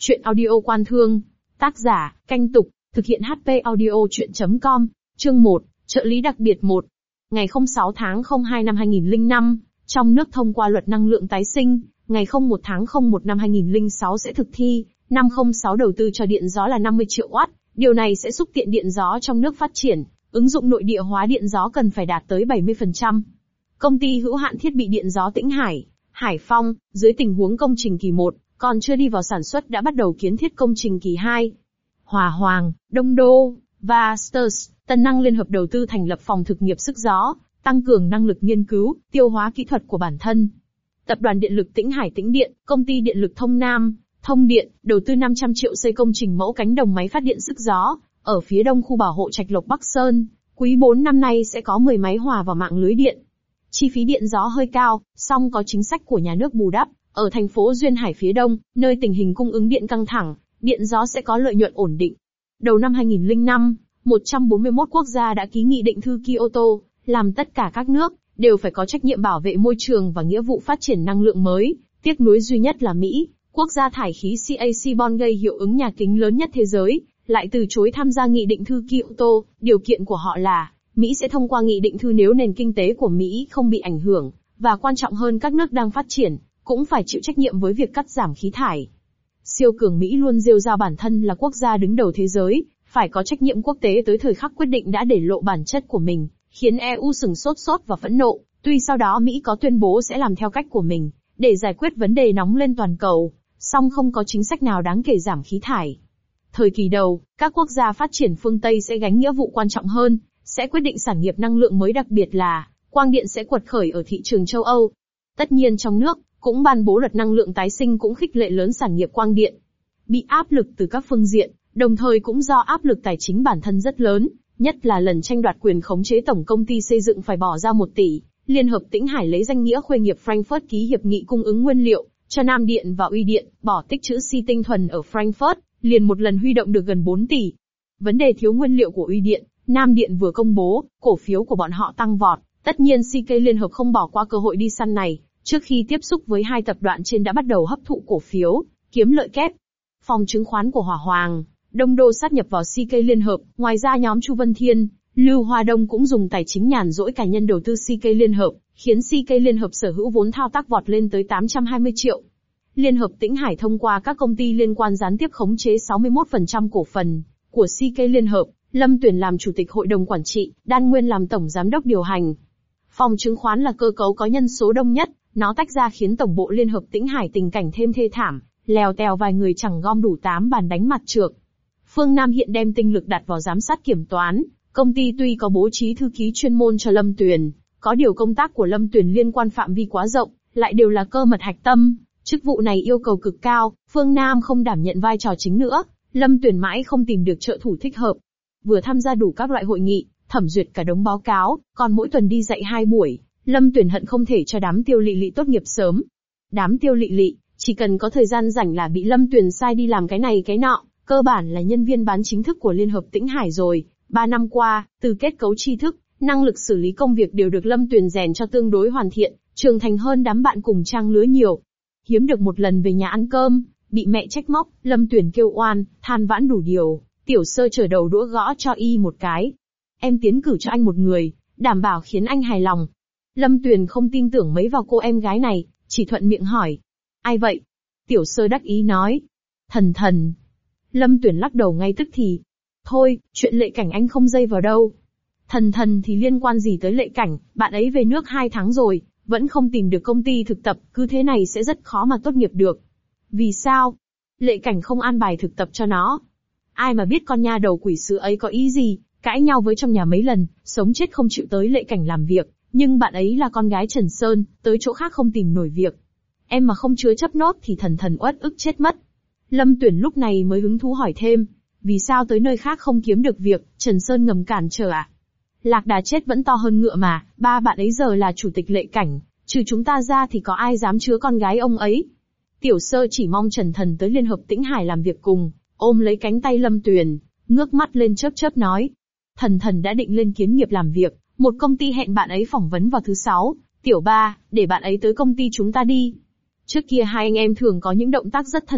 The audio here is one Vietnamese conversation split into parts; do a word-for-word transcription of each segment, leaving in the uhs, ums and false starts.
Chuyện audio quan thương. Tác giả, Canh Tục, thực hiện hát pê audio chuyện chấm com. Chương một, trợ lý đặc biệt một. Ngày không sáu tháng không hai năm hai nghìn lẻ năm, trong nước thông qua luật năng lượng tái sinh, ngày không một tháng không một năm hai nghìn lẻ sáu sẽ thực thi, năm không sáu đầu tư cho điện gió là năm mươi triệu oát, điều này sẽ giúp tiện điện gió trong nước phát triển, ứng dụng nội địa hóa điện gió cần phải đạt tới bảy mươi phần trăm. Công ty hữu hạn thiết bị điện gió Tĩnh Hải, Hải Phong, dưới tình huống công trình kỳ một, còn chưa đi vào sản xuất đã bắt đầu kiến thiết công trình kỳ hai. Hòa Hoàng, Đông Đô, và Stars, Tân Năng liên hợp đầu tư thành lập phòng thực nghiệp sức gió, tăng cường năng lực nghiên cứu, tiêu hóa kỹ thuật của bản thân. Tập đoàn Điện lực Tĩnh Hải Tĩnh Điện, Công ty Điện lực Thông Nam, Thông Điện, đầu tư năm trăm triệu xây công trình mẫu cánh đồng máy phát điện sức gió, ở phía đông khu bảo hộ Trạch Lộc Bắc Sơn, quý bốn năm nay sẽ có mười máy hòa vào mạng lưới điện. Chi phí điện gió hơi cao, song có chính sách của nhà nước bù đắp, ở thành phố Duyên Hải phía đông, nơi tình hình cung ứng điện căng thẳng, điện gió sẽ có lợi nhuận ổn định. Đầu năm hai nghìn lẻ năm, một trăm bốn mươi mốt quốc gia đã ký nghị định thư Kyoto, làm tất cả các nước đều phải có trách nhiệm bảo vệ môi trường và nghĩa vụ phát triển năng lượng mới. Tiếc nuối duy nhất là Mỹ, quốc gia thải khí ca carbon gây hiệu ứng nhà kính lớn nhất thế giới, lại từ chối tham gia nghị định thư Kyoto. Điều kiện của họ là Mỹ sẽ thông qua nghị định thư nếu nền kinh tế của Mỹ không bị ảnh hưởng, và quan trọng hơn các nước đang phát triển cũng phải chịu trách nhiệm với việc cắt giảm khí thải. Siêu cường Mỹ luôn rêu rao bản thân là quốc gia đứng đầu thế giới, phải có trách nhiệm quốc tế tới thời khắc quyết định đã để lộ bản chất của mình, khiến e u sửng sốt sốt và phẫn nộ. Tuy sau đó Mỹ có tuyên bố sẽ làm theo cách của mình, để giải quyết vấn đề nóng lên toàn cầu, song không có chính sách nào đáng kể giảm khí thải. Thời kỳ đầu, các quốc gia phát triển phương Tây sẽ gánh nghĩa vụ quan trọng hơn, sẽ quyết định sản nghiệp năng lượng mới, đặc biệt là quang điện sẽ quật khởi ở thị trường châu Âu. Tất nhiên trong nước cũng ban bố luật năng lượng tái sinh cũng khích lệ lớn sản nghiệp quang điện. Bị áp lực từ các phương diện, đồng thời cũng do áp lực tài chính bản thân rất lớn, nhất là lần tranh đoạt quyền khống chế tổng công ty xây dựng phải bỏ ra một tỷ, Liên hợp Tĩnh Hải lấy danh nghĩa Khuê nghiệp Frankfurt ký hiệp nghị cung ứng nguyên liệu cho Nam Điện và Uy Điện, bỏ tích trữ xi tinh thuần ở Frankfurt, liền một lần huy động được gần bốn tỷ. Vấn đề thiếu nguyên liệu của Uy Điện, Nam Điện vừa công bố, cổ phiếu của bọn họ tăng vọt, tất nhiên xê ca Liên hợp không bỏ qua cơ hội đi săn này, trước khi tiếp xúc với hai tập đoàn trên đã bắt đầu hấp thụ cổ phiếu, kiếm lợi kép. Phòng chứng khoán của Hòa Hoàng, Đông Đô sát nhập vào xê ca Liên hợp, ngoài ra nhóm Chu Vân Thiên, Lưu Hoa Đông cũng dùng tài chính nhàn rỗi cá nhân đầu tư xê ca Liên hợp, khiến xê ca Liên hợp sở hữu vốn thao tác vọt lên tới tám trăm hai mươi triệu. Liên hợp Tĩnh Hải thông qua các công ty liên quan gián tiếp khống chế sáu mươi mốt phần trăm cổ phần của xê ca Liên hợp, Lâm Tuyển làm chủ tịch hội đồng quản trị, Đan Nguyên làm tổng giám đốc điều hành. Phòng chứng khoán là cơ cấu có nhân số đông nhất, nó tách ra khiến tổng bộ Liên hợp Tĩnh Hải tình cảnh thêm thê thảm, lèo tèo vài người chẳng gom đủ tám bàn đánh mặt trược. Phương Nam hiện đem tinh lực đặt vào giám sát kiểm toán, công ty tuy có bố trí thư ký chuyên môn cho Lâm Tuyền, có điều công tác của Lâm Tuyền liên quan phạm vi quá rộng, lại đều là cơ mật hạch tâm, chức vụ này yêu cầu cực cao, Phương Nam không đảm nhận vai trò chính nữa, Lâm Tuyền mãi không tìm được trợ thủ thích hợp. Vừa tham gia đủ các loại hội nghị, thẩm duyệt cả đống báo cáo, còn mỗi tuần đi dạy hai buổi, Lâm Tuyển hận không thể cho đám Tiêu Lị Lị tốt nghiệp sớm. Đám Tiêu Lị Lị, chỉ cần có thời gian rảnh là bị Lâm Tuyển sai đi làm cái này cái nọ, cơ bản là nhân viên bán chính thức của Liên hợp Tĩnh Hải rồi. Ba năm qua, từ kết cấu tri thức, năng lực xử lý công việc đều được Lâm Tuyển rèn cho tương đối hoàn thiện, trưởng thành hơn đám bạn cùng trang lứa nhiều. Hiếm được một lần về nhà ăn cơm, bị mẹ trách móc, Lâm Tuyển kêu oan, than vãn đủ điều. Tiểu Sơ trở đầu đũa gõ cho y một cái. Em tiến cử cho anh một người, đảm bảo khiến anh hài lòng. Lâm Tuyền không tin tưởng mấy vào cô em gái này, chỉ thuận miệng hỏi. Ai vậy? Tiểu Sơ đắc ý nói. Thần Thần. Lâm Tuyền lắc đầu ngay tức thì. Thôi, chuyện Lệ Cảnh anh không dây vào đâu. Thần Thần thì liên quan gì tới Lệ Cảnh, bạn ấy về nước hai tháng rồi, vẫn không tìm được công ty thực tập, cứ thế này sẽ rất khó mà tốt nghiệp được. Vì sao? Lệ Cảnh không an bài thực tập cho nó. Ai mà biết con nha đầu quỷ sứ ấy có ý gì, cãi nhau với trong nhà mấy lần, sống chết không chịu tới Lệ Cảnh làm việc, nhưng bạn ấy là con gái Trần Sơn, tới chỗ khác không tìm nổi việc. Em mà không chứa chấp nốt thì Thần Thần uất ức chết mất. Lâm Tuyển lúc này mới hứng thú hỏi thêm, vì sao tới nơi khác không kiếm được việc, Trần Sơn ngầm cản trở à? Lạc đà chết vẫn to hơn ngựa mà, ba bạn ấy giờ là chủ tịch Lệ Cảnh, trừ chúng ta ra thì có ai dám chứa con gái ông ấy. Tiểu Sơ chỉ mong Trần Thần tới Liên hợp Tĩnh Hải làm việc cùng. Ôm lấy cánh tay Lâm Tuyền, ngước mắt lên chớp chớp nói. Thần Thần đã định lên kiến nghiệp làm việc, một công ty hẹn bạn ấy phỏng vấn vào thứ sáu, Tiểu Ba, để bạn ấy tới công ty chúng ta đi. Trước kia hai anh em thường có những động tác rất thân mật,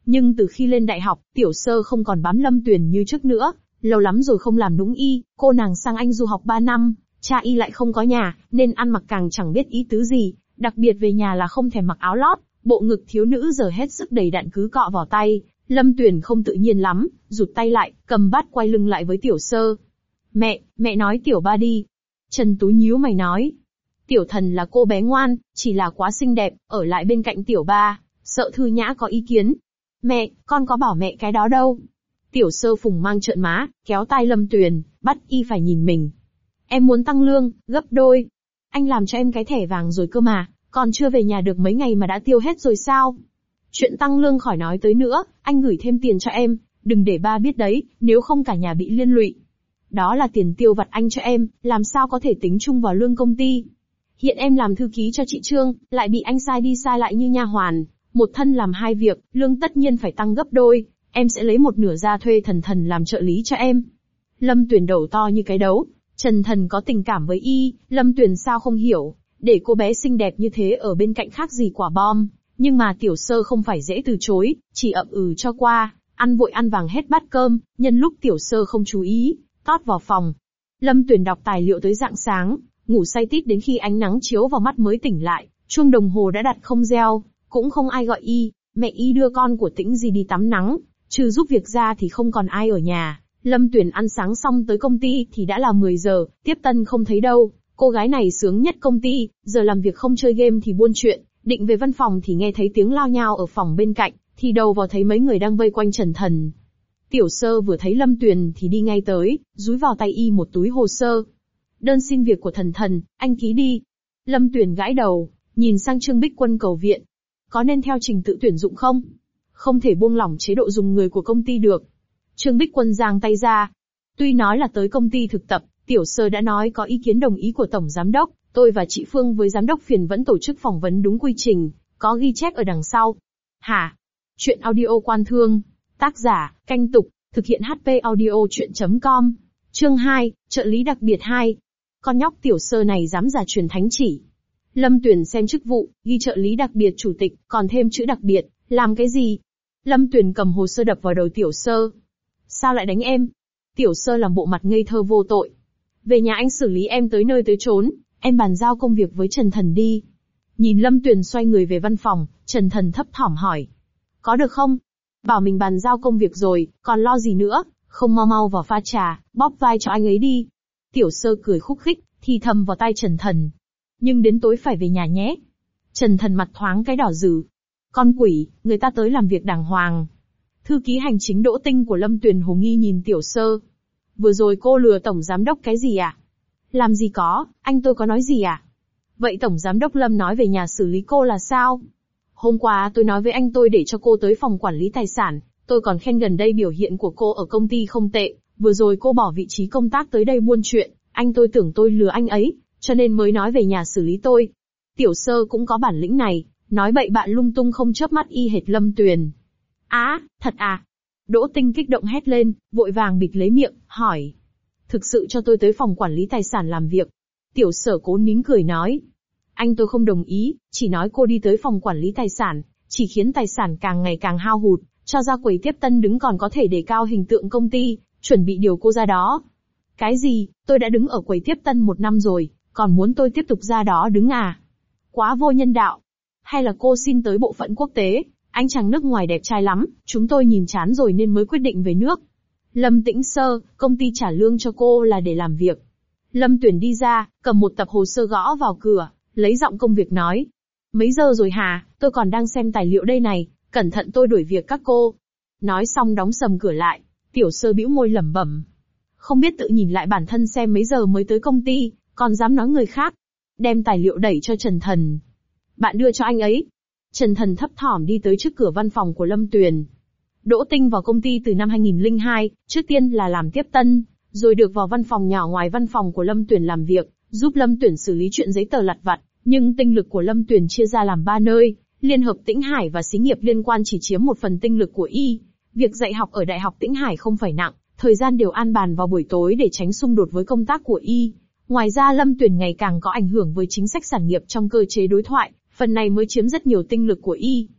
Nhưng từ khi lên đại học, Tiểu Sơ không còn bám Lâm Tuyền như trước nữa, lâu lắm rồi không làm đúng y, cô nàng sang Anh du học ba năm, cha y lại không có nhà, nên ăn mặc càng chẳng biết ý tứ gì, đặc biệt về nhà là không thèm mặc áo lót, bộ ngực thiếu nữ giờ hết sức đầy đặn cứ cọ vào tay. Lâm Tuyền không tự nhiên lắm, rụt tay lại, cầm bát quay lưng lại với Tiểu Sơ. Mẹ, mẹ nói Tiểu Ba đi. Trần Tú nhíu mày nói. Tiểu Thần là cô bé ngoan, chỉ là quá xinh đẹp, ở lại bên cạnh Tiểu Ba, sợ Thư Nhã có ý kiến. Mẹ, con có bảo mẹ cái đó đâu. Tiểu Sơ phùng mang trợn má, kéo tay Lâm Tuyền, bắt y phải nhìn mình. Em muốn tăng lương, gấp đôi. Anh làm cho em cái thẻ vàng rồi cơ mà, còn chưa về nhà được mấy ngày mà đã tiêu hết rồi sao? Chuyện tăng lương khỏi nói tới nữa, anh gửi thêm tiền cho em, đừng để ba biết đấy, nếu không cả nhà bị liên lụy. Đó là tiền tiêu vặt anh cho em, làm sao có thể tính chung vào lương công ty. Hiện em làm thư ký cho chị Trương, lại bị anh sai đi sai lại như nha hoàn, một thân làm hai việc, lương tất nhiên phải tăng gấp đôi, em sẽ lấy một nửa ra thuê Thần Thần làm trợ lý cho em. Lâm Tuyền đầu to như cái đấu, Trần Thần có tình cảm với y, Lâm Tuyền sao không hiểu, để cô bé xinh đẹp như thế ở bên cạnh khác gì quả bom. Nhưng mà Tiểu Sơ không phải dễ từ chối, chỉ ậm ừ cho qua, ăn vội ăn vàng hết bát cơm, nhân lúc Tiểu Sơ không chú ý, tót vào phòng. Lâm Tuyền đọc tài liệu tới rạng sáng, ngủ say tít đến khi ánh nắng chiếu vào mắt mới tỉnh lại, chuông đồng hồ đã đặt không reo, cũng không ai gọi y, mẹ y đưa con của Tĩnh Di đi tắm nắng, trừ giúp việc ra thì không còn ai ở nhà. Lâm Tuyền ăn sáng xong tới công ty thì đã là mười giờ, tiếp tân không thấy đâu, cô gái này sướng nhất công ty, giờ làm việc không chơi game thì buôn chuyện. Định về văn phòng thì nghe thấy tiếng lao nhao ở phòng bên cạnh, thì đầu vào thấy mấy người đang vây quanh Trần Thần. Tiểu Sơ vừa thấy Lâm Tuyền thì đi ngay tới, dúi vào tay y một túi hồ sơ. Đơn xin việc của Thần Thần, anh ký đi. Lâm Tuyền gãi đầu, nhìn sang Trương Bích Quân cầu viện. Có nên theo trình tự tuyển dụng không? Không thể buông lỏng chế độ dùng người của công ty được. Trương Bích Quân giang tay ra. Tuy nói là tới công ty thực tập, Tiểu Sơ đã nói có ý kiến đồng ý của Tổng Giám đốc. Tôi và chị Phương với Giám đốc Phiền vẫn tổ chức phỏng vấn đúng quy trình, có ghi chép ở đằng sau. Hả? Chuyện audio quan thương. Tác giả, Canh Tục, thực hiện hát pê audio chuyện chấm com. Chương hai, trợ lý đặc biệt hai. Con nhóc Tiểu Sơ này dám giả truyền thánh chỉ. Lâm Tuyền xem chức vụ, ghi trợ lý đặc biệt chủ tịch, còn thêm chữ đặc biệt, làm cái gì? Lâm Tuyền cầm hồ sơ đập vào đầu Tiểu Sơ. Sao lại đánh em? Tiểu Sơ làm bộ mặt ngây thơ vô tội. Về nhà anh xử lý em tới nơi tới chốn. Em bàn giao công việc với Trần Thần đi. Nhìn Lâm Tuyền xoay người về văn phòng, Trần Thần thấp thỏm hỏi. Có được không? Bảo mình bàn giao công việc rồi, còn lo gì nữa, không mau mau vào pha trà, bóp vai cho anh ấy đi. Tiểu Sơ cười khúc khích, thì thầm vào tai Trần Thần. Nhưng đến tối phải về nhà nhé. Trần Thần mặt thoáng cái đỏ rừ. Con quỷ, người ta tới làm việc đàng hoàng. Thư ký hành chính Đỗ Tinh của Lâm Tuyền hồ nghi nhìn Tiểu Sơ. Vừa rồi cô lừa Tổng Giám đốc cái gì à? Làm gì có, anh tôi có nói gì à? Vậy Tổng Giám đốc Lâm nói về nhà xử lý cô là sao? Hôm qua tôi nói với anh tôi để cho cô tới phòng quản lý tài sản, tôi còn khen gần đây biểu hiện của cô ở công ty không tệ, vừa rồi cô bỏ vị trí công tác tới đây buôn chuyện, anh tôi tưởng tôi lừa anh ấy, cho nên mới nói về nhà xử lý tôi. Tiểu Sơ cũng có bản lĩnh này, nói bậy bạn lung tung không chớp mắt y hệt Lâm Tuyền. Á, thật à? Đỗ Tinh kích động hét lên, vội vàng bịt lấy miệng, hỏi. Thực sự cho tôi tới phòng quản lý tài sản làm việc. Tiểu Sở cố nín cười nói. Anh tôi không đồng ý, chỉ nói cô đi tới phòng quản lý tài sản, chỉ khiến tài sản càng ngày càng hao hụt, cho ra quầy tiếp tân đứng còn có thể đề cao hình tượng công ty, chuẩn bị điều cô ra đó. Cái gì, tôi đã đứng ở quầy tiếp tân một năm rồi, còn muốn tôi tiếp tục ra đó đứng à? Quá vô nhân đạo. Hay là cô xin tới bộ phận quốc tế, anh chàng nước ngoài đẹp trai lắm, chúng tôi nhìn chán rồi nên mới quyết định về nước. Lâm Tĩnh Sơ, công ty trả lương cho cô là để làm việc. Lâm Tuyền đi ra, cầm một tập hồ sơ gõ vào cửa, lấy giọng công việc nói. Mấy giờ rồi hả, tôi còn đang xem tài liệu đây này, cẩn thận tôi đuổi việc các cô. Nói xong đóng sầm cửa lại, Tiểu Sơ bĩu môi lẩm bẩm. Không biết tự nhìn lại bản thân xem mấy giờ mới tới công ty, còn dám nói người khác. Đem tài liệu đẩy cho Trần Thần. Bạn đưa cho anh ấy. Trần Thần thấp thỏm đi tới trước cửa văn phòng của Lâm Tuyền. Đỗ Tinh vào công ty từ năm hai nghìn lẻ hai, trước tiên là làm tiếp tân, rồi được vào văn phòng nhỏ ngoài văn phòng của Lâm Tuyền làm việc, giúp Lâm Tuyền xử lý chuyện giấy tờ lặt vặt, nhưng tinh lực của Lâm Tuyền chia ra làm ba nơi, Liên hợp Tĩnh Hải và xí nghiệp liên quan chỉ chiếm một phần tinh lực của y. Việc dạy học ở Đại học Tĩnh Hải không phải nặng, thời gian đều an bàn vào buổi tối để tránh xung đột với công tác của y. Ngoài ra Lâm Tuyền ngày càng có ảnh hưởng với chính sách sản nghiệp trong cơ chế đối thoại, phần này mới chiếm rất nhiều tinh lực của y.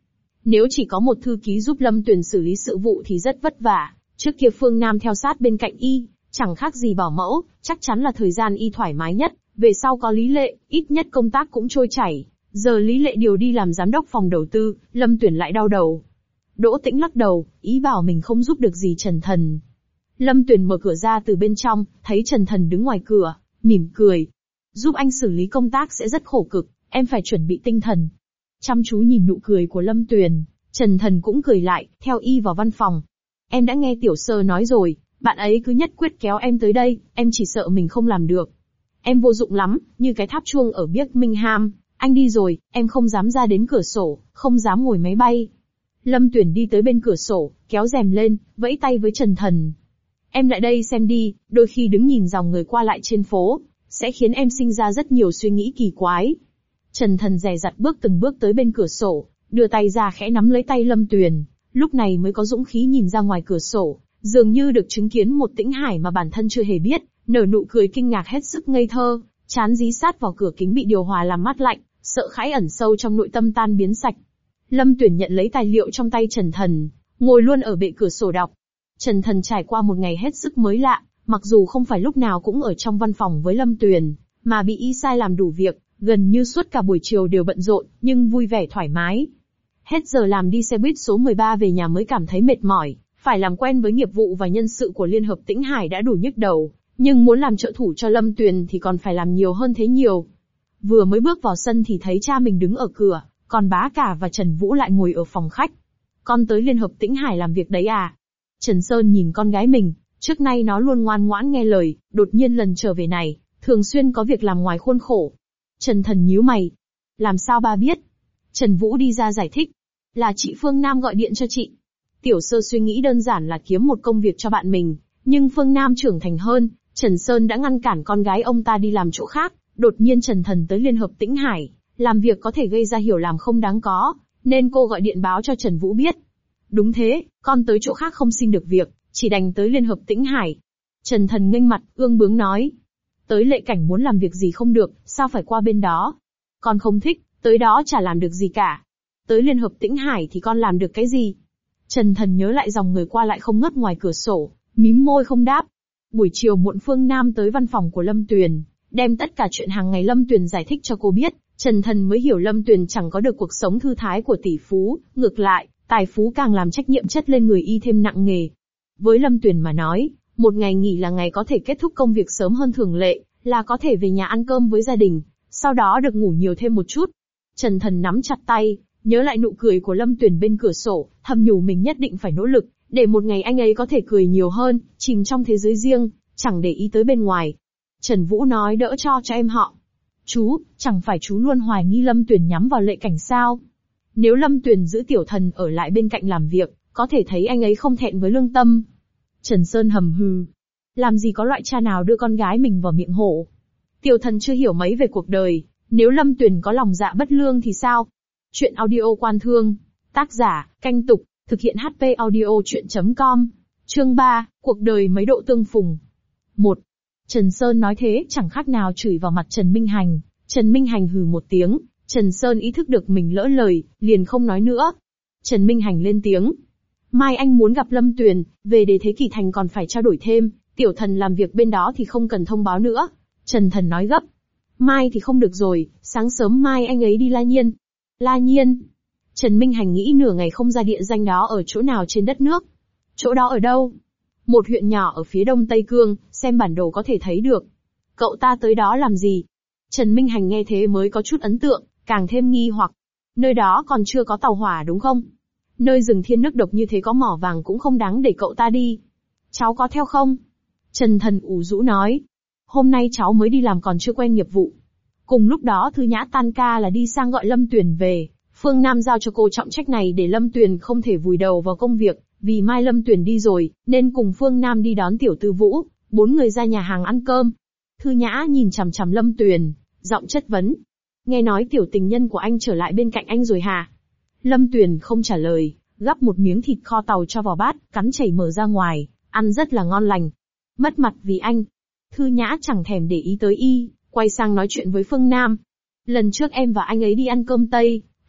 Nếu chỉ có một thư ký giúp Lâm Tuyền xử lý sự vụ thì rất vất vả, trước kia Phương Nam theo sát bên cạnh y, chẳng khác gì bảo mẫu, chắc chắn là thời gian y thoải mái nhất, về sau có Lý Lệ, ít nhất công tác cũng trôi chảy. Giờ Lý Lệ điều đi làm giám đốc phòng đầu tư, Lâm Tuyền lại đau đầu. Đỗ Tĩnh lắc đầu, ý bảo mình không giúp được gì Trần Thần. Lâm Tuyền mở cửa ra từ bên trong, thấy Trần Thần đứng ngoài cửa, mỉm cười. Giúp anh xử lý công tác sẽ rất khổ cực, em phải chuẩn bị tinh thần. Chăm chú nhìn nụ cười của Lâm Tuyền, Trần Thần cũng cười lại, theo y vào văn phòng. Em đã nghe Tiểu Sơ nói rồi, bạn ấy cứ nhất quyết kéo em tới đây, em chỉ sợ mình không làm được. Em vô dụng lắm, như cái tháp chuông ở Birmingham, anh đi rồi, em không dám ra đến cửa sổ, không dám ngồi máy bay. Lâm Tuyền đi tới bên cửa sổ, kéo rèm lên, vẫy tay với Trần Thần. Em lại đây xem đi, đôi khi đứng nhìn dòng người qua lại trên phố, sẽ khiến em sinh ra rất nhiều suy nghĩ kỳ quái. Trần Thần dè dặt bước từng bước tới bên cửa sổ, đưa tay ra khẽ nắm lấy tay Lâm Tuyền, lúc này mới có dũng khí nhìn ra ngoài cửa sổ, dường như được chứng kiến một Tĩnh Hải mà bản thân chưa hề biết, nở nụ cười kinh ngạc hết sức ngây thơ, trán dí sát vào cửa kính bị điều hòa làm mát lạnh, sợ hãi ẩn sâu trong nội tâm tan biến sạch. Lâm Tuyền nhận lấy tài liệu trong tay Trần Thần, ngồi luôn ở bệ cửa sổ đọc. Trần Thần trải qua một ngày hết sức mới lạ, mặc dù không phải lúc nào cũng ở trong văn phòng với Lâm Tuyền, mà bị y sai làm đủ việc, gần như suốt cả buổi chiều đều bận rộn, nhưng vui vẻ thoải mái. Hết giờ làm đi xe buýt số mười ba về nhà mới cảm thấy mệt mỏi, phải làm quen với nghiệp vụ và nhân sự của Liên hợp Tĩnh Hải đã đủ nhức đầu, nhưng muốn làm trợ thủ cho Lâm Tuyền thì còn phải làm nhiều hơn thế nhiều. Vừa mới bước vào sân thì thấy cha mình đứng ở cửa, còn bá cả và Trần Vũ lại ngồi ở phòng khách. Con tới Liên hợp Tĩnh Hải làm việc đấy à? Trần Sơn nhìn con gái mình, trước nay nó luôn ngoan ngoãn nghe lời, đột nhiên lần trở về này, thường xuyên có việc làm ngoài khuôn khổ. Trần Thần nhíu mày. Làm sao ba biết? Trần Vũ đi ra giải thích. Là chị Phương Nam gọi điện cho chị. Tiểu Sơ suy nghĩ đơn giản là kiếm một công việc cho bạn mình, nhưng Phương Nam trưởng thành hơn, Trần Sơn đã ngăn cản con gái ông ta đi làm chỗ khác, đột nhiên Trần Thần tới Liên hợp Tĩnh Hải, làm việc có thể gây ra hiểu lầm không đáng có, nên cô gọi điện báo cho Trần Vũ biết. Đúng thế, con tới chỗ khác không xin được việc, chỉ đành tới Liên hợp Tĩnh Hải. Trần Thần nghênh mặt, ương bướng nói. Tới Lệ Cảnh muốn làm việc gì không được, sao phải qua bên đó? Con không thích, tới đó chả làm được gì cả. Tới Liên hợp Tĩnh Hải thì con làm được cái gì? Trần Thần nhớ lại dòng người qua lại không ngớt ngoài cửa sổ, mím môi không đáp. Buổi chiều muộn Phương Nam tới văn phòng của Lâm Tuyền, đem tất cả chuyện hàng ngày Lâm Tuyền giải thích cho cô biết, Trần Thần mới hiểu Lâm Tuyền chẳng có được cuộc sống thư thái của tỷ phú, ngược lại, tài phú càng làm trách nhiệm chất lên người y thêm nặng nề. Với Lâm Tuyền mà nói, một ngày nghỉ là ngày có thể kết thúc công việc sớm hơn thường lệ, là có thể về nhà ăn cơm với gia đình, sau đó được ngủ nhiều thêm một chút. Trần Thần nắm chặt tay, nhớ lại nụ cười của Lâm Tuyền bên cửa sổ, thầm nhủ mình nhất định phải nỗ lực, để một ngày anh ấy có thể cười nhiều hơn, chìm trong thế giới riêng, chẳng để ý tới bên ngoài. Trần Vũ nói đỡ cho cho em họ. Chú, chẳng phải chú luôn hoài nghi Lâm Tuyền nhắm vào Lệ Cảnh sao? Nếu Lâm Tuyền giữ Tiểu Thần ở lại bên cạnh làm việc, có thể thấy anh ấy không thẹn với lương tâm. Trần Sơn hầm hừ. Làm gì có loại cha nào đưa con gái mình vào miệng hổ. Tiểu Thần chưa hiểu mấy về cuộc đời, nếu Lâm Tuyền có lòng dạ bất lương thì sao? Chuyện audio Quan Thương. Tác giả, Canh Tục, thực hiện hát pê audio chuyện chấm com. Chương ba, cuộc đời mấy độ tương phùng. một. Trần Sơn nói thế chẳng khác nào chửi vào mặt Trần Minh Hành. Trần Minh Hành hừ một tiếng, Trần Sơn ý thức được mình lỡ lời, liền không nói nữa. Trần Minh Hành lên tiếng. Mai anh muốn gặp Lâm Tuyền, về Đế Thế Kỷ Thành còn phải trao đổi thêm, Tiểu Thần làm việc bên đó thì không cần thông báo nữa. Trần Thần nói gấp. Mai thì không được rồi, sáng sớm mai anh ấy đi La Nhiên. La Nhiên. Trần Minh Hành nghĩ nửa ngày không ra địa danh đó ở chỗ nào trên đất nước. Chỗ đó ở đâu? Một huyện nhỏ ở phía đông Tây Cương, xem bản đồ có thể thấy được. Cậu ta tới đó làm gì? Trần Minh Hành nghe thế mới có chút ấn tượng, càng thêm nghi hoặc. Nơi đó còn chưa có tàu hỏa đúng không? Nơi rừng thiên nước độc như thế có mỏ vàng cũng không đáng để cậu ta đi. Cháu có theo không? Trần Thần ủ rũ nói. Hôm nay cháu mới đi làm còn chưa quen nghiệp vụ. Cùng lúc đó Thư Nhã tan ca là đi sang gọi Lâm Tuyền về. Phương Nam giao cho cô trọng trách này để Lâm Tuyền không thể vùi đầu vào công việc, vì mai Lâm Tuyền đi rồi, nên cùng Phương Nam đi đón Tiểu Tư Vũ, bốn người ra nhà hàng ăn cơm. Thư Nhã nhìn chằm chằm Lâm Tuyền, giọng chất vấn. Nghe nói tiểu tình nhân của anh trở lại bên cạnh anh rồi hả? Lâm Tuyền không trả lời, gắp một miếng thịt kho tàu cho vào bát, cắn chảy mở ra ngoài, ăn rất là ngon lành. Mất mặt vì anh. Thư Nhã chẳng thèm để ý tới y, quay sang nói chuyện với Phương Nam. Lần trước em và anh ấy đi ăn cơm Tây,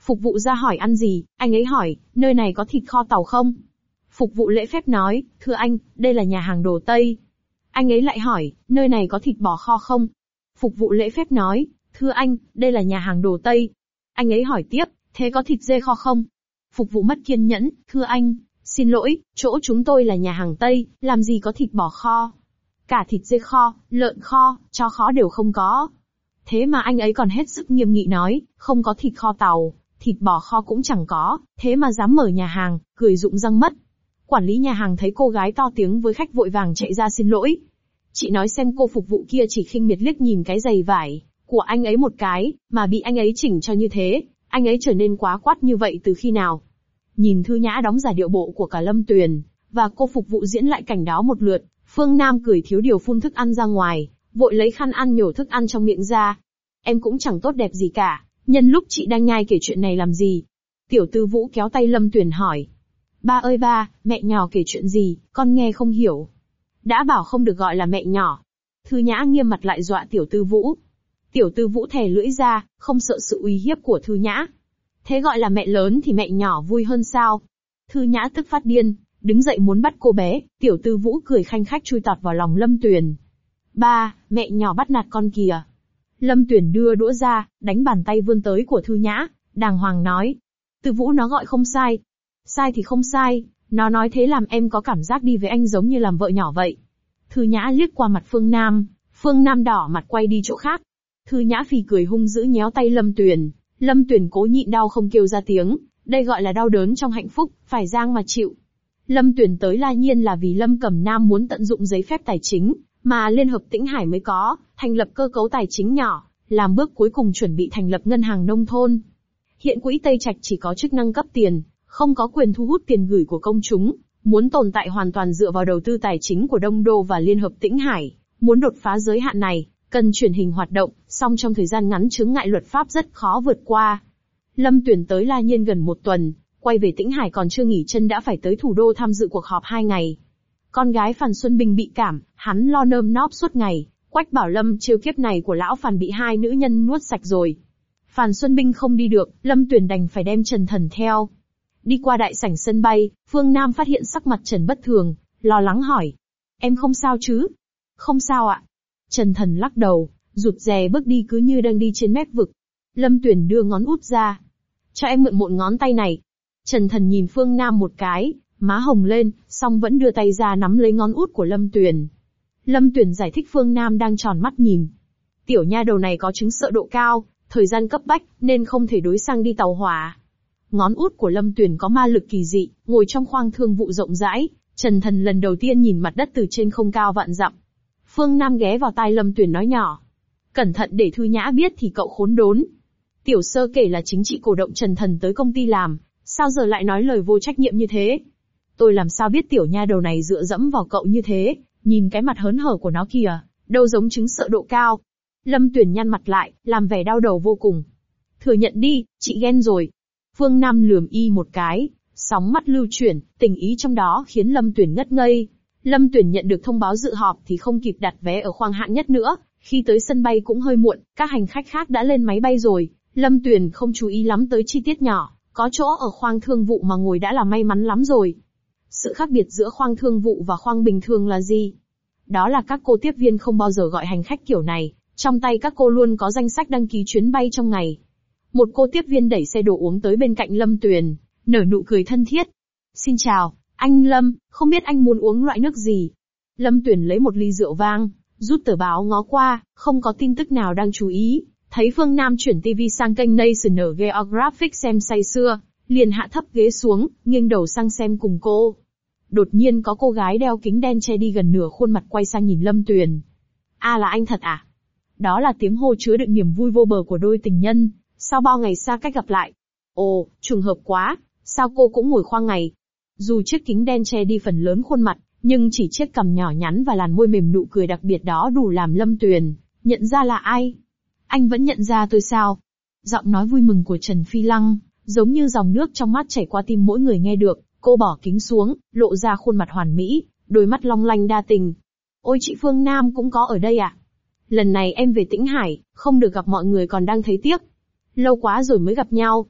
Phục vụ ra hỏi ăn gì, anh ấy hỏi, nơi này có thịt kho tàu không? Phục vụ lễ phép nói, thưa anh, đây là nhà hàng đồ Tây. Anh ấy lại hỏi, nơi này có thịt bò kho không? Phục vụ lễ phép nói, thưa anh, đây là nhà hàng đồ Tây. Anh ấy hỏi tiếp, thế có thịt dê kho không? Phục vụ mất kiên nhẫn, thưa anh, xin lỗi, chỗ chúng tôi là nhà hàng Tây, làm gì có thịt bò kho? Cả thịt dê kho, lợn kho, chó kho đều không có. Thế mà anh ấy còn hết sức nghiêm nghị nói, không có thịt kho tàu, thịt bò kho cũng chẳng có, thế mà dám mở nhà hàng, cười rụng răng mất. Quản lý nhà hàng thấy cô gái to tiếng với khách vội vàng chạy ra xin lỗi. Chị nói xem cô phục vụ kia chỉ khinh miệt liếc nhìn cái giày vải của anh ấy một cái, mà bị anh ấy chỉnh cho như thế, anh ấy trở nên quá quát như vậy từ khi nào? Nhìn Thư Nhã đóng giả điệu bộ của cả Lâm Tuyền, và cô phục vụ diễn lại cảnh đó một lượt, Phương Nam cười thiếu điều phun thức ăn ra ngoài, vội lấy khăn ăn nhổ thức ăn trong miệng ra. Em cũng chẳng tốt đẹp gì cả, nhân lúc chị đang nhai kể chuyện này làm gì? Tiểu Tư Vũ kéo tay Lâm Tuyền hỏi. Ba ơi ba, mẹ nhỏ kể chuyện gì, con nghe không hiểu. Đã bảo không được gọi là mẹ nhỏ. Thư Nhã nghiêm mặt lại dọa Tiểu Tư Vũ. Tiểu Tư Vũ thè lưỡi ra, không sợ sự uy hiếp của Thư Nhã. Thế gọi là mẹ lớn thì mẹ nhỏ vui hơn sao? Thư Nhã tức phát điên, đứng dậy muốn bắt cô bé, Tiểu Tư Vũ cười khanh khách chui tọt vào lòng Lâm Tuyền. Ba, mẹ nhỏ bắt nạt con kìa. Lâm Tuyền đưa đũa ra, đánh bàn tay vươn tới của Thư Nhã, đàng hoàng nói. Tư Vũ nó gọi không sai. Sai thì không sai, nó nói thế làm em có cảm giác đi với anh giống như làm vợ nhỏ vậy. Thư Nhã liếc qua mặt Phương Nam, Phương Nam đỏ mặt quay đi chỗ khác. Thư Nhã phì cười hung dữ nhéo tay Lâm Tuyền, Lâm Tuyền cố nhịn đau không kêu ra tiếng, đây gọi là đau đớn trong hạnh phúc, phải giang mà chịu. Lâm Tuyền tới La Nhiên là vì Lâm Cẩm Nam muốn tận dụng giấy phép tài chính, mà Liên hợp Tĩnh Hải mới có, thành lập cơ cấu tài chính nhỏ, làm bước cuối cùng chuẩn bị thành lập ngân hàng nông thôn. Hiện quỹ Tây Trạch chỉ có chức năng cấp tiền, không có quyền thu hút tiền gửi của công chúng, muốn tồn tại hoàn toàn dựa vào đầu tư tài chính của Đông Đô và Liên hợp Tĩnh Hải, muốn đột phá giới hạn này, cần chuyển hình hoạt động, song trong thời gian ngắn chướng ngại luật pháp rất khó vượt qua. Lâm Tuyền tới La Nhiên gần một tuần, quay về Tĩnh Hải còn chưa nghỉ chân đã phải tới thủ đô tham dự cuộc họp hai ngày. Con gái Phàn Xuân Bình bị cảm, hắn lo nơm nóp suốt ngày, Quách Bảo Lâm chiêu kiếp này của lão Phàn bị hai nữ nhân nuốt sạch rồi. Phàn Xuân Bình không đi được, Lâm Tuyền đành phải đem Trần Thần theo. Đi qua đại sảnh sân bay, Phương Nam phát hiện sắc mặt Trần bất thường, lo lắng hỏi. Em không sao chứ? Không sao ạ. Trần Thần lắc đầu, rụt rè bước đi cứ như đang đi trên mép vực. Lâm Tuyền đưa ngón út ra. Cho em mượn một ngón tay này. Trần Thần nhìn Phương Nam một cái, má hồng lên, song vẫn đưa tay ra nắm lấy ngón út của Lâm Tuyền. Lâm Tuyền giải thích Phương Nam đang tròn mắt nhìn. Tiểu nha đầu này có chứng sợ độ cao, thời gian cấp bách, nên không thể đối sang đi tàu hỏa. Ngón út của Lâm Tuyền có ma lực kỳ dị, ngồi trong khoang thương vụ rộng rãi, Trần Thần lần đầu tiên nhìn mặt đất từ trên không cao vạn dặm. Phương Nam ghé vào tai Lâm Tuyền nói nhỏ. Cẩn thận để Thư Nhã biết thì cậu khốn đốn. Tiểu Sơ kể là chính trị cổ động Trần Thần tới công ty làm, sao giờ lại nói lời vô trách nhiệm như thế? Tôi làm sao biết tiểu nha đầu này dựa dẫm vào cậu như thế, nhìn cái mặt hớn hở của nó kìa, đâu giống chứng sợ độ cao. Lâm Tuyền nhăn mặt lại, làm vẻ đau đầu vô cùng. Thừa nhận đi, chị ghen rồi. Phương Nam lườm y một cái, sóng mắt lưu chuyển, tình ý trong đó khiến Lâm Tuyền ngất ngây. Lâm Tuyền nhận được thông báo dự họp thì không kịp đặt vé ở khoang hạng nhất nữa, khi tới sân bay cũng hơi muộn, các hành khách khác đã lên máy bay rồi. Lâm Tuyền không chú ý lắm tới chi tiết nhỏ, có chỗ ở khoang thương vụ mà ngồi đã là may mắn lắm rồi. Sự khác biệt giữa khoang thương vụ và khoang bình thường là gì? Đó là các cô tiếp viên không bao giờ gọi hành khách kiểu này, trong tay các cô luôn có danh sách đăng ký chuyến bay trong ngày. Một cô tiếp viên đẩy xe đồ uống tới bên cạnh Lâm Tuyền, nở nụ cười thân thiết. Xin chào, anh Lâm, không biết anh muốn uống loại nước gì? Lâm Tuyền lấy một ly rượu vang, rút tờ báo ngó qua, không có tin tức nào đáng chú ý. Thấy Phương Nam chuyển tivi sang kênh National Geographic xem say sưa, liền hạ thấp ghế xuống, nghiêng đầu sang xem cùng cô. Đột nhiên có cô gái đeo kính đen che đi gần nửa khuôn mặt quay sang nhìn Lâm Tuyền. À là anh thật à? Đó là tiếng hô chứa đựng niềm vui vô bờ của đôi tình nhân, sau bao ngày xa cách gặp lại. Ồ, trùng hợp quá, sao cô cũng ngồi khoang ngày? Dù chiếc kính đen che đi phần lớn khuôn mặt, nhưng chỉ chiếc cằm nhỏ nhắn và làn môi mềm nụ cười đặc biệt đó đủ làm Lâm Tuyền nhận ra là ai. Anh vẫn nhận ra tôi sao? Giọng nói vui mừng của Trần Phi Lăng, giống như dòng nước trong mắt chảy qua tim mỗi người nghe được. Cô bỏ kính xuống, lộ ra khuôn mặt hoàn mỹ, đôi mắt long lanh đa tình. Ôi chị Phương Nam cũng có ở đây à? Lần này em về Tĩnh Hải, không được gặp mọi người còn đang thấy tiếc. Lâu quá rồi mới gặp nhau.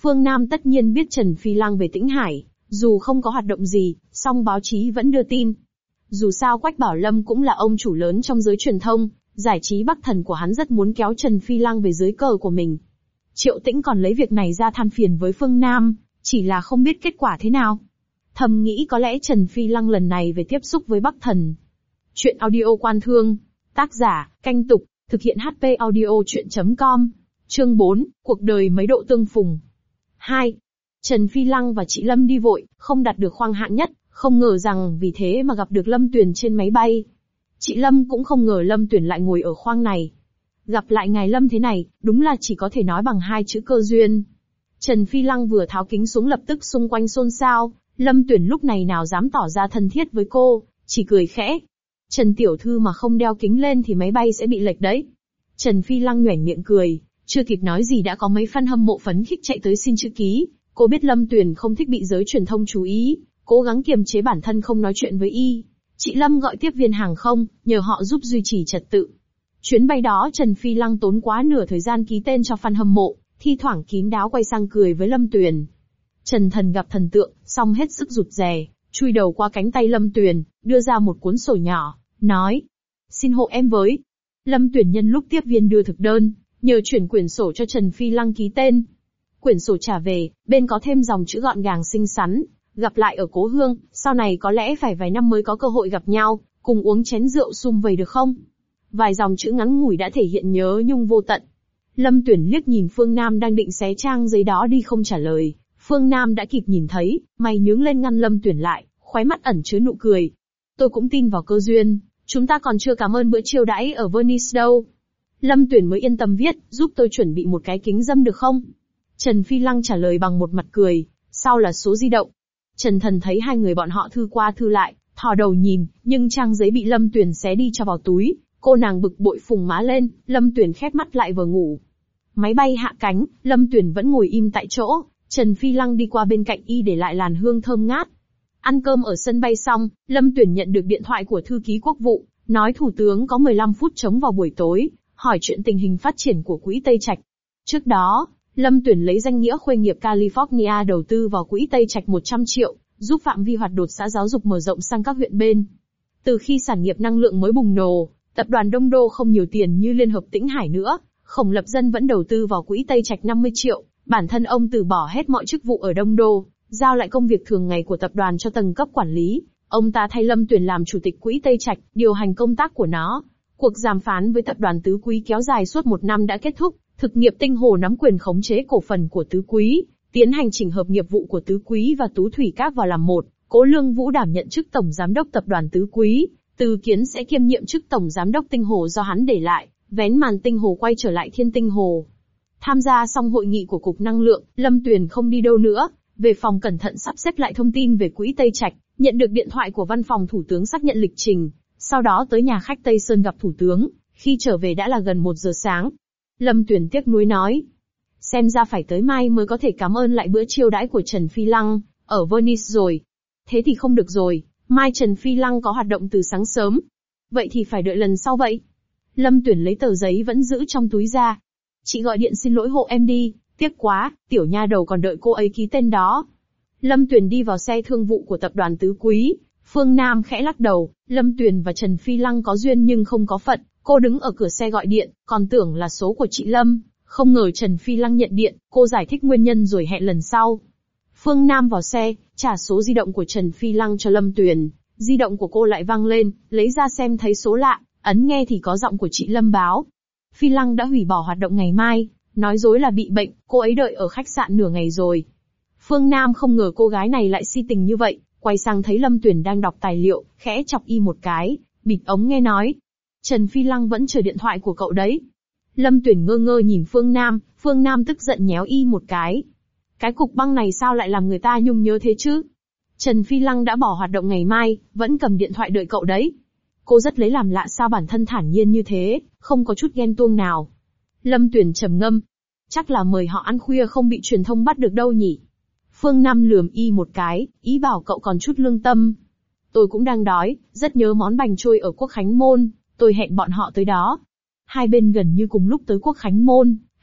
Phương Nam tất nhiên biết Trần Phi Lăng về Tĩnh Hải, dù không có hoạt động gì, song báo chí vẫn đưa tin. Dù sao Quách Bảo Lâm cũng là ông chủ lớn trong giới truyền thông, giải trí Bắc Thần của hắn rất muốn kéo Trần Phi Lăng về dưới cờ của mình. Triệu Tĩnh còn lấy việc này ra than phiền với Phương Nam, chỉ là không biết kết quả thế nào. Thầm nghĩ có lẽ Trần Phi Lăng lần này về tiếp xúc với Bắc Thần. Chuyện audio Quan Thương. Tác giả, Canh Tục, thực hiện hát pê audio chuyện chấm com. Chương bốn, cuộc đời mấy độ tương phùng. hai. Trần Phi Lăng và chị Lâm đi vội, không đạt được khoang hạng nhất, không ngờ rằng vì thế mà gặp được Lâm Tuyền trên máy bay. Chị Lâm cũng không ngờ Lâm Tuyền lại ngồi ở khoang này. Gặp lại ngài Lâm thế này, đúng là chỉ có thể nói bằng hai chữ cơ duyên. Trần Phi Lăng vừa tháo kính xuống lập tức xung quanh xôn xao, Lâm Tuyền lúc này nào dám tỏ ra thân thiết với cô, chỉ cười khẽ. Trần tiểu thư mà không đeo kính lên thì máy bay sẽ bị lệch đấy. Trần Phi Lăng nhoẻn miệng cười, chưa kịp nói gì đã có mấy fan hâm mộ phấn khích chạy tới xin chữ ký. Cô biết Lâm Tuyền không thích bị giới truyền thông chú ý, cố gắng kiềm chế bản thân không nói chuyện với y. Chị Lâm gọi tiếp viên hàng không, nhờ họ giúp duy trì trật tự. Chuyến bay đó Trần Phi Lăng tốn quá nửa thời gian ký tên cho fan hâm mộ, thi thoảng kín đáo quay sang cười với Lâm Tuyền. Trần Thần gặp thần tượng, xong hết sức rụt rè, chui đầu qua cánh tay Lâm Tuyền, đưa ra một cuốn sổ nhỏ, nói: "Xin hộ em với." Lâm Tuyền nhân lúc tiếp viên đưa thực đơn, nhờ chuyển quyển sổ cho Trần Phi Lăng ký tên. Quyển sổ trả về, bên có thêm dòng chữ gọn gàng xinh xắn: "Gặp lại ở cố hương, sau này có lẽ phải vài năm mới có cơ hội gặp nhau, cùng uống chén rượu sum vầy được không?" Vài dòng chữ ngắn ngủi đã thể hiện nhớ nhung vô tận. Lâm Tuyền liếc nhìn Phương Nam đang định xé trang giấy đó đi không trả lời. Phương Nam đã kịp nhìn thấy, mày nhướng lên ngăn Lâm Tuyền lại, khóe mắt ẩn chứa nụ cười. "Tôi cũng tin vào cơ duyên, chúng ta còn chưa cảm ơn bữa chiêu đãi ở Venice đâu." Lâm Tuyền mới yên tâm viết, "Giúp tôi chuẩn bị một cái kính râm được không?" Trần Phi Lăng trả lời bằng một mặt cười, sau là số di động. Trần Thần thấy hai người bọn họ thư qua thư lại, thò đầu nhìn, nhưng trang giấy bị Lâm Tuyền xé đi cho vào túi. Cô nàng bực bội phùng má lên, Lâm Tuyền khép mắt lại vừa ngủ. Máy bay hạ cánh, Lâm Tuyền vẫn ngồi im tại chỗ, Trần Phi Lăng đi qua bên cạnh y để lại làn hương thơm ngát. Ăn cơm ở sân bay xong, Lâm Tuyền nhận được điện thoại của thư ký quốc vụ, nói thủ tướng có mười lăm phút trống vào buổi tối, hỏi chuyện tình hình phát triển của quỹ Tây Trạch. Trước đó, Lâm Tuyền lấy danh nghĩa khuê nghiệp California đầu tư vào quỹ Tây Trạch một trăm triệu, giúp phạm vi hoạt đột xã giáo dục mở rộng sang các huyện bên. Từ khi sản nghiệp năng lượng mới bùng nổ, tập đoàn Đông Đô không nhiều tiền như Liên hợp Tĩnh Hải nữa, Khổng Lập Dân vẫn đầu tư vào quỹ Tây Trạch năm mươi triệu, bản thân ông từ bỏ hết mọi chức vụ ở Đông Đô, giao lại công việc thường ngày của tập đoàn cho tầng cấp quản lý. Ông ta thay Lâm Tuyền làm chủ tịch quỹ Tây Trạch, điều hành công tác của nó. Cuộc đàm phán với tập đoàn Tứ Quý kéo dài suốt một năm đã kết thúc, thực nghiệp Tinh Hồ nắm quyền khống chế cổ phần của Tứ Quý, tiến hành chỉnh hợp nghiệp vụ của Tứ Quý và Tú Thủy Các vào làm một. Cố Lương Vũ đảm nhận chức tổng giám đốc tập đoàn Tứ Quý, Từ Kiến sẽ kiêm nhiệm chức tổng giám đốc Tinh Hồ do hắn để lại, vén màn Tinh Hồ quay trở lại Thiên Tinh Hồ. Tham gia xong hội nghị của Cục Năng lượng, Lâm Tuyền không đi đâu nữa, về phòng cẩn thận sắp xếp lại thông tin về quỹ Tây Trạch, nhận được điện thoại của văn phòng thủ tướng xác nhận lịch trình, sau đó tới nhà khách Tây Sơn gặp thủ tướng, khi trở về đã là gần một giờ sáng. Lâm Tuyền tiếc nuối nói: "Xem ra phải tới mai mới có thể cảm ơn lại bữa chiêu đãi của Trần Phi Lăng, ở Venice rồi." "Thế thì không được rồi, mai Trần Phi Lăng có hoạt động từ sáng sớm." "Vậy thì phải đợi lần sau vậy." Lâm Tuyền lấy tờ giấy vẫn giữ trong túi ra. "Chị gọi điện xin lỗi hộ em đi, tiếc quá, tiểu nha đầu còn đợi cô ấy ký tên đó." Lâm Tuyền đi vào xe thương vụ của tập đoàn Tứ Quý, Phương Nam khẽ lắc đầu, Lâm Tuyền và Trần Phi Lăng có duyên nhưng không có phận, cô đứng ở cửa xe gọi điện, còn tưởng là số của chị Lâm, không ngờ Trần Phi Lăng nhận điện, cô giải thích nguyên nhân rồi hẹn lần sau. Phương Nam vào xe, trả số di động của Trần Phi Lăng cho Lâm Tuyền, di động của cô lại vang lên, lấy ra xem thấy số lạ, ấn nghe thì có giọng của chị Lâm báo. Phi Lăng đã hủy bỏ hoạt động ngày mai, nói dối là bị bệnh, cô ấy đợi ở khách sạn nửa ngày rồi. Phương Nam không ngờ cô gái này lại si tình như vậy, quay sang thấy Lâm Tuyền đang đọc tài liệu, khẽ chọc y một cái, bịt ống nghe nói: "Trần Phi Lăng vẫn chờ điện thoại của cậu đấy." Lâm Tuyền ngơ ngơ nhìn Phương Nam, Phương Nam tức giận nhéo y một cái. Cái cục băng này sao lại làm người ta nhung nhớ thế chứ? Trần Phi Lăng đã bỏ hoạt động ngày mai, vẫn cầm điện thoại đợi cậu đấy. Cô rất lấy làm lạ sao bản thân thản nhiên như thế, không có chút ghen tuông nào. Lâm Tuyền trầm ngâm. Chắc là mời họ ăn khuya không bị truyền thông bắt được đâu nhỉ. Phương Nam lườm y một cái, ý bảo cậu còn chút lương tâm. Tôi cũng đang đói, rất nhớ món bánh trôi ở Quốc Khánh Môn, tôi hẹn bọn họ tới đó. Hai bên gần như cùng lúc tới Quốc Khánh Môn,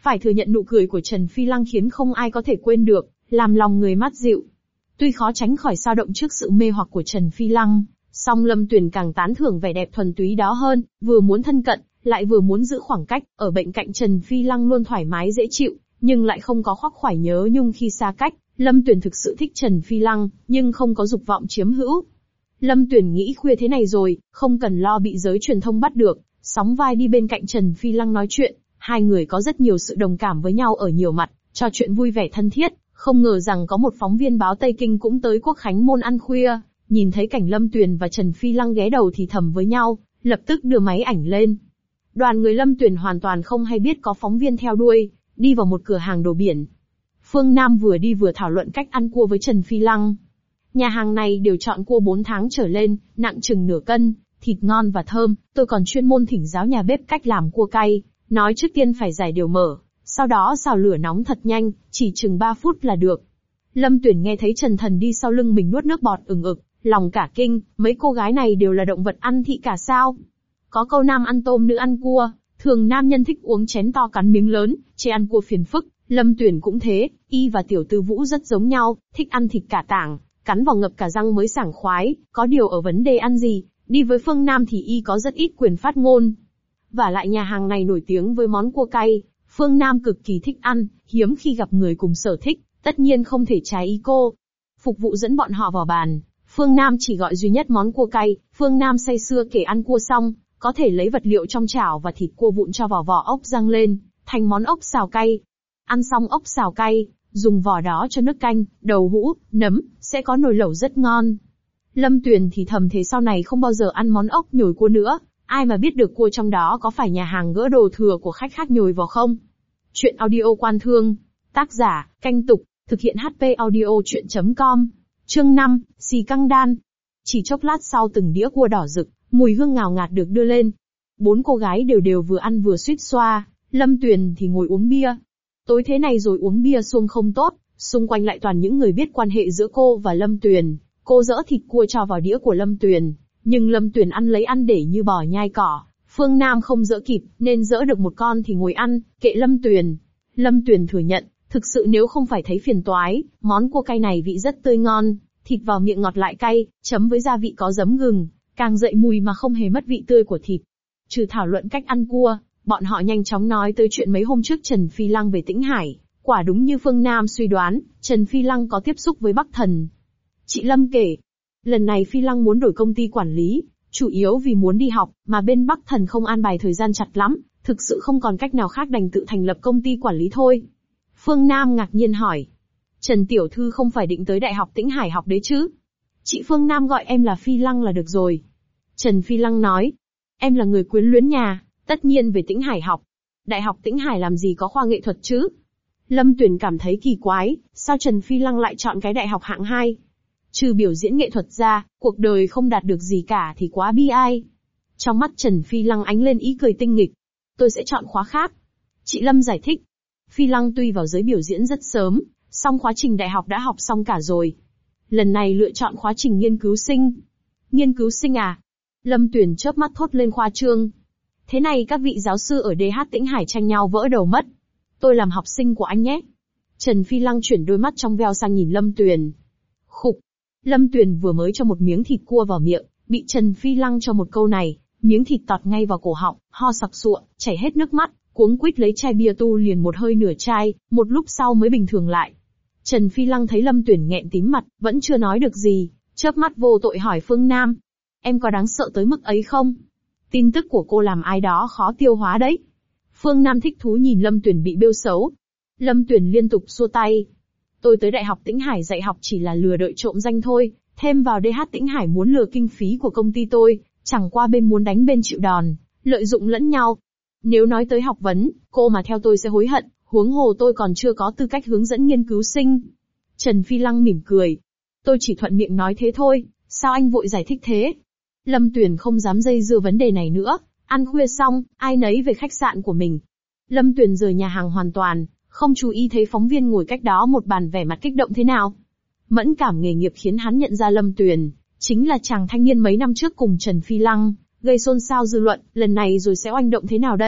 Phải thừa nhận nụ cười của Trần Phi Lăng khiến không ai có thể quên được, làm lòng người mát dịu. Tuy khó tránh khỏi dao động trước sự mê hoặc của Trần Phi Lăng, song Lâm Tuyền càng tán thưởng vẻ đẹp thuần túy đó hơn, vừa muốn thân cận, lại vừa muốn giữ khoảng cách. Ở bên cạnh Trần Phi Lăng luôn thoải mái dễ chịu, nhưng lại không có khoác khoải nhớ nhung khi xa cách. Lâm Tuyền thực sự thích Trần Phi Lăng, nhưng không có dục vọng chiếm hữu. Lâm Tuyền nghĩ khuya thế này rồi, không cần lo bị giới truyền thông bắt được, sóng vai đi bên cạnh Trần Phi Lăng nói chuyện. Hai người có rất nhiều sự đồng cảm với nhau ở nhiều mặt, trò chuyện vui vẻ thân thiết. Không ngờ rằng có một phóng viên báo Tây Kinh cũng tới Quốc Khánh Môn ăn khuya, nhìn thấy cảnh Lâm Tuyền và Trần Phi Lăng ghé đầu thì thầm với nhau, lập tức đưa máy ảnh lên. Đoàn người Lâm Tuyền hoàn toàn không hay biết có phóng viên theo đuôi, đi vào một cửa hàng đồ biển. Phương Nam vừa đi vừa thảo luận cách ăn cua với Trần Phi Lăng. Nhà hàng này đều chọn cua bốn tháng trở lên, nặng chừng nửa cân, thịt ngon và thơm. Tôi còn chuyên môn thỉnh giáo nhà bếp cách làm cua cay, nói trước tiên phải rải đều mỡ, sau đó xào lửa nóng thật nhanh, chỉ chừng ba phút là được. Lâm Tuyền nghe thấy Trần Thần đi sau lưng mình nuốt nước bọt ừng ực, lòng cả kinh, mấy cô gái này đều là động vật ăn thị cả sao? Có câu nam ăn tôm nữ ăn cua, thường nam nhân thích uống chén to cắn miếng lớn, chê ăn cua phiền phức. Lâm Tuyền cũng thế, y và Tiểu Tư Vũ rất giống nhau, thích ăn thịt cả tảng, cắn vào ngập cả răng mới sảng khoái. Có điều ở vấn đề ăn gì, đi với Phương Nam thì y có rất ít quyền phát ngôn. Và lại nhà hàng này nổi tiếng với món cua cay, Phương Nam cực kỳ thích ăn, hiếm khi gặp người cùng sở thích, tất nhiên không thể trái ý cô. Phục vụ dẫn bọn họ vào bàn, Phương Nam chỉ gọi duy nhất món cua cay. Phương Nam say sưa kể ăn cua xong, có thể lấy vật liệu trong chảo và thịt cua vụn cho vào vỏ ốc rang lên, thành món ốc xào cay. Ăn xong ốc xào cay, dùng vỏ đó cho nước canh, đậu hũ, nấm, sẽ có nồi lẩu rất ngon. Lâm Tuyền thì thầm thế sau này không bao giờ ăn món ốc nhồi cua nữa, ai mà biết được cua trong đó có phải nhà hàng gỡ đồ thừa của khách khác nhồi vào không. Chuyện audio Quan Thương, tác giả, Canh Tục, thực hiện hát pê audio chuyện chấm com, chương năm, xì căng đan. Chỉ chốc lát sau từng đĩa cua đỏ rực, mùi hương ngào ngạt được đưa lên. Bốn cô gái đều đều vừa ăn vừa suýt xoa, Lâm Tuyền thì ngồi uống bia. Tối thế này rồi uống bia xuông không tốt, xung quanh lại toàn những người biết quan hệ giữa cô và Lâm Tuyền. Cô dỡ thịt cua cho vào đĩa của Lâm Tuyền, nhưng Lâm Tuyền ăn lấy ăn để như bò nhai cỏ. Phương Nam không dỡ kịp, nên dỡ được một con thì ngồi ăn, kệ Lâm Tuyền. Lâm Tuyền thừa nhận, thực sự nếu không phải thấy phiền toái, món cua cay này vị rất tươi ngon, thịt vào miệng ngọt lại cay, chấm với gia vị có giấm gừng, càng dậy mùi mà không hề mất vị tươi của thịt. Trừ thảo luận cách ăn cua, bọn họ nhanh chóng nói tới chuyện mấy hôm trước Trần Phi Lăng về Tĩnh Hải. Quả đúng như Phương Nam suy đoán, Trần Phi Lăng có tiếp xúc với Bắc Thần. Chị Lâm kể, lần này Phi Lăng muốn đổi công ty quản lý, chủ yếu vì muốn đi học, mà bên Bắc Thần không an bài thời gian chặt lắm, thực sự không còn cách nào khác đành tự thành lập công ty quản lý thôi. Phương Nam ngạc nhiên hỏi, Trần Tiểu Thư không phải định tới Đại học Tĩnh Hải học đấy chứ? Chị Phương Nam gọi em là Phi Lăng là được rồi. Trần Phi Lăng nói, em là người quyến luyến nhà, tất nhiên về Tĩnh Hải học. Đại học Tĩnh Hải làm gì có khoa nghệ thuật chứ? Lâm Tuyền cảm thấy kỳ quái, sao Trần Phi Lăng lại chọn cái đại học hạng hai? Trừ biểu diễn nghệ thuật ra, cuộc đời không đạt được gì cả thì quá bi ai. Trong mắt Trần Phi Lăng ánh lên ý cười tinh nghịch. Tôi sẽ chọn khóa khác. Chị Lâm giải thích. Phi Lăng tuy vào giới biểu diễn rất sớm, song khóa trình đại học đã học xong cả rồi. Lần này lựa chọn khóa trình nghiên cứu sinh. Nghiên cứu sinh à? Lâm Tuyền chớp mắt thốt lên khoa trương. Thế này các vị giáo sư ở đê hát Tĩnh Hải tranh nhau vỡ đầu mất. Tôi làm học sinh của anh nhé. Trần Phi Lăng chuyển đôi mắt trong veo sang nhìn Lâm Tuyền. Khục. Lâm Tuyền vừa mới cho một miếng thịt cua vào miệng, bị Trần Phi Lăng cho một câu này, miếng thịt tọt ngay vào cổ họng, ho sặc sụa, chảy hết nước mắt, cuống quýt lấy chai bia tu liền một hơi nửa chai, một lúc sau mới bình thường lại. Trần Phi Lăng thấy Lâm Tuyền nghẹn tím mặt, vẫn chưa nói được gì, chớp mắt vô tội hỏi Phương Nam. Em có đáng sợ tới mức ấy không? Tin tức của cô làm ai đó khó tiêu hóa đấy. Phương Nam thích thú nhìn Lâm Tuyền bị bêu xấu. Lâm Tuyền liên tục xua tay. Tôi tới Đại học Tĩnh Hải dạy học chỉ là lừa đợi trộm danh thôi, thêm vào đê hát Tĩnh Hải muốn lừa kinh phí của công ty tôi, chẳng qua bên muốn đánh bên chịu đòn, lợi dụng lẫn nhau. Nếu nói tới học vấn, cô mà theo tôi sẽ hối hận, huống hồ tôi còn chưa có tư cách hướng dẫn nghiên cứu sinh. Trần Phi Lăng mỉm cười. Tôi chỉ thuận miệng nói thế thôi, sao anh vội giải thích thế? Lâm Tuyền không dám dây dưa vấn đề này nữa, ăn khuya xong, ai nấy về khách sạn của mình. Lâm Tuyền rời nhà hàng hoàn toàn, không chú ý thấy phóng viên ngồi cách đó một bàn vẻ mặt kích động thế nào. Mẫn cảm nghề nghiệp khiến hắn nhận ra Lâm Tuyền chính là chàng thanh niên mấy năm trước cùng Trần Phi Lăng gây xôn xao dư luận, lần này rồi sẽ oanh động thế nào đây?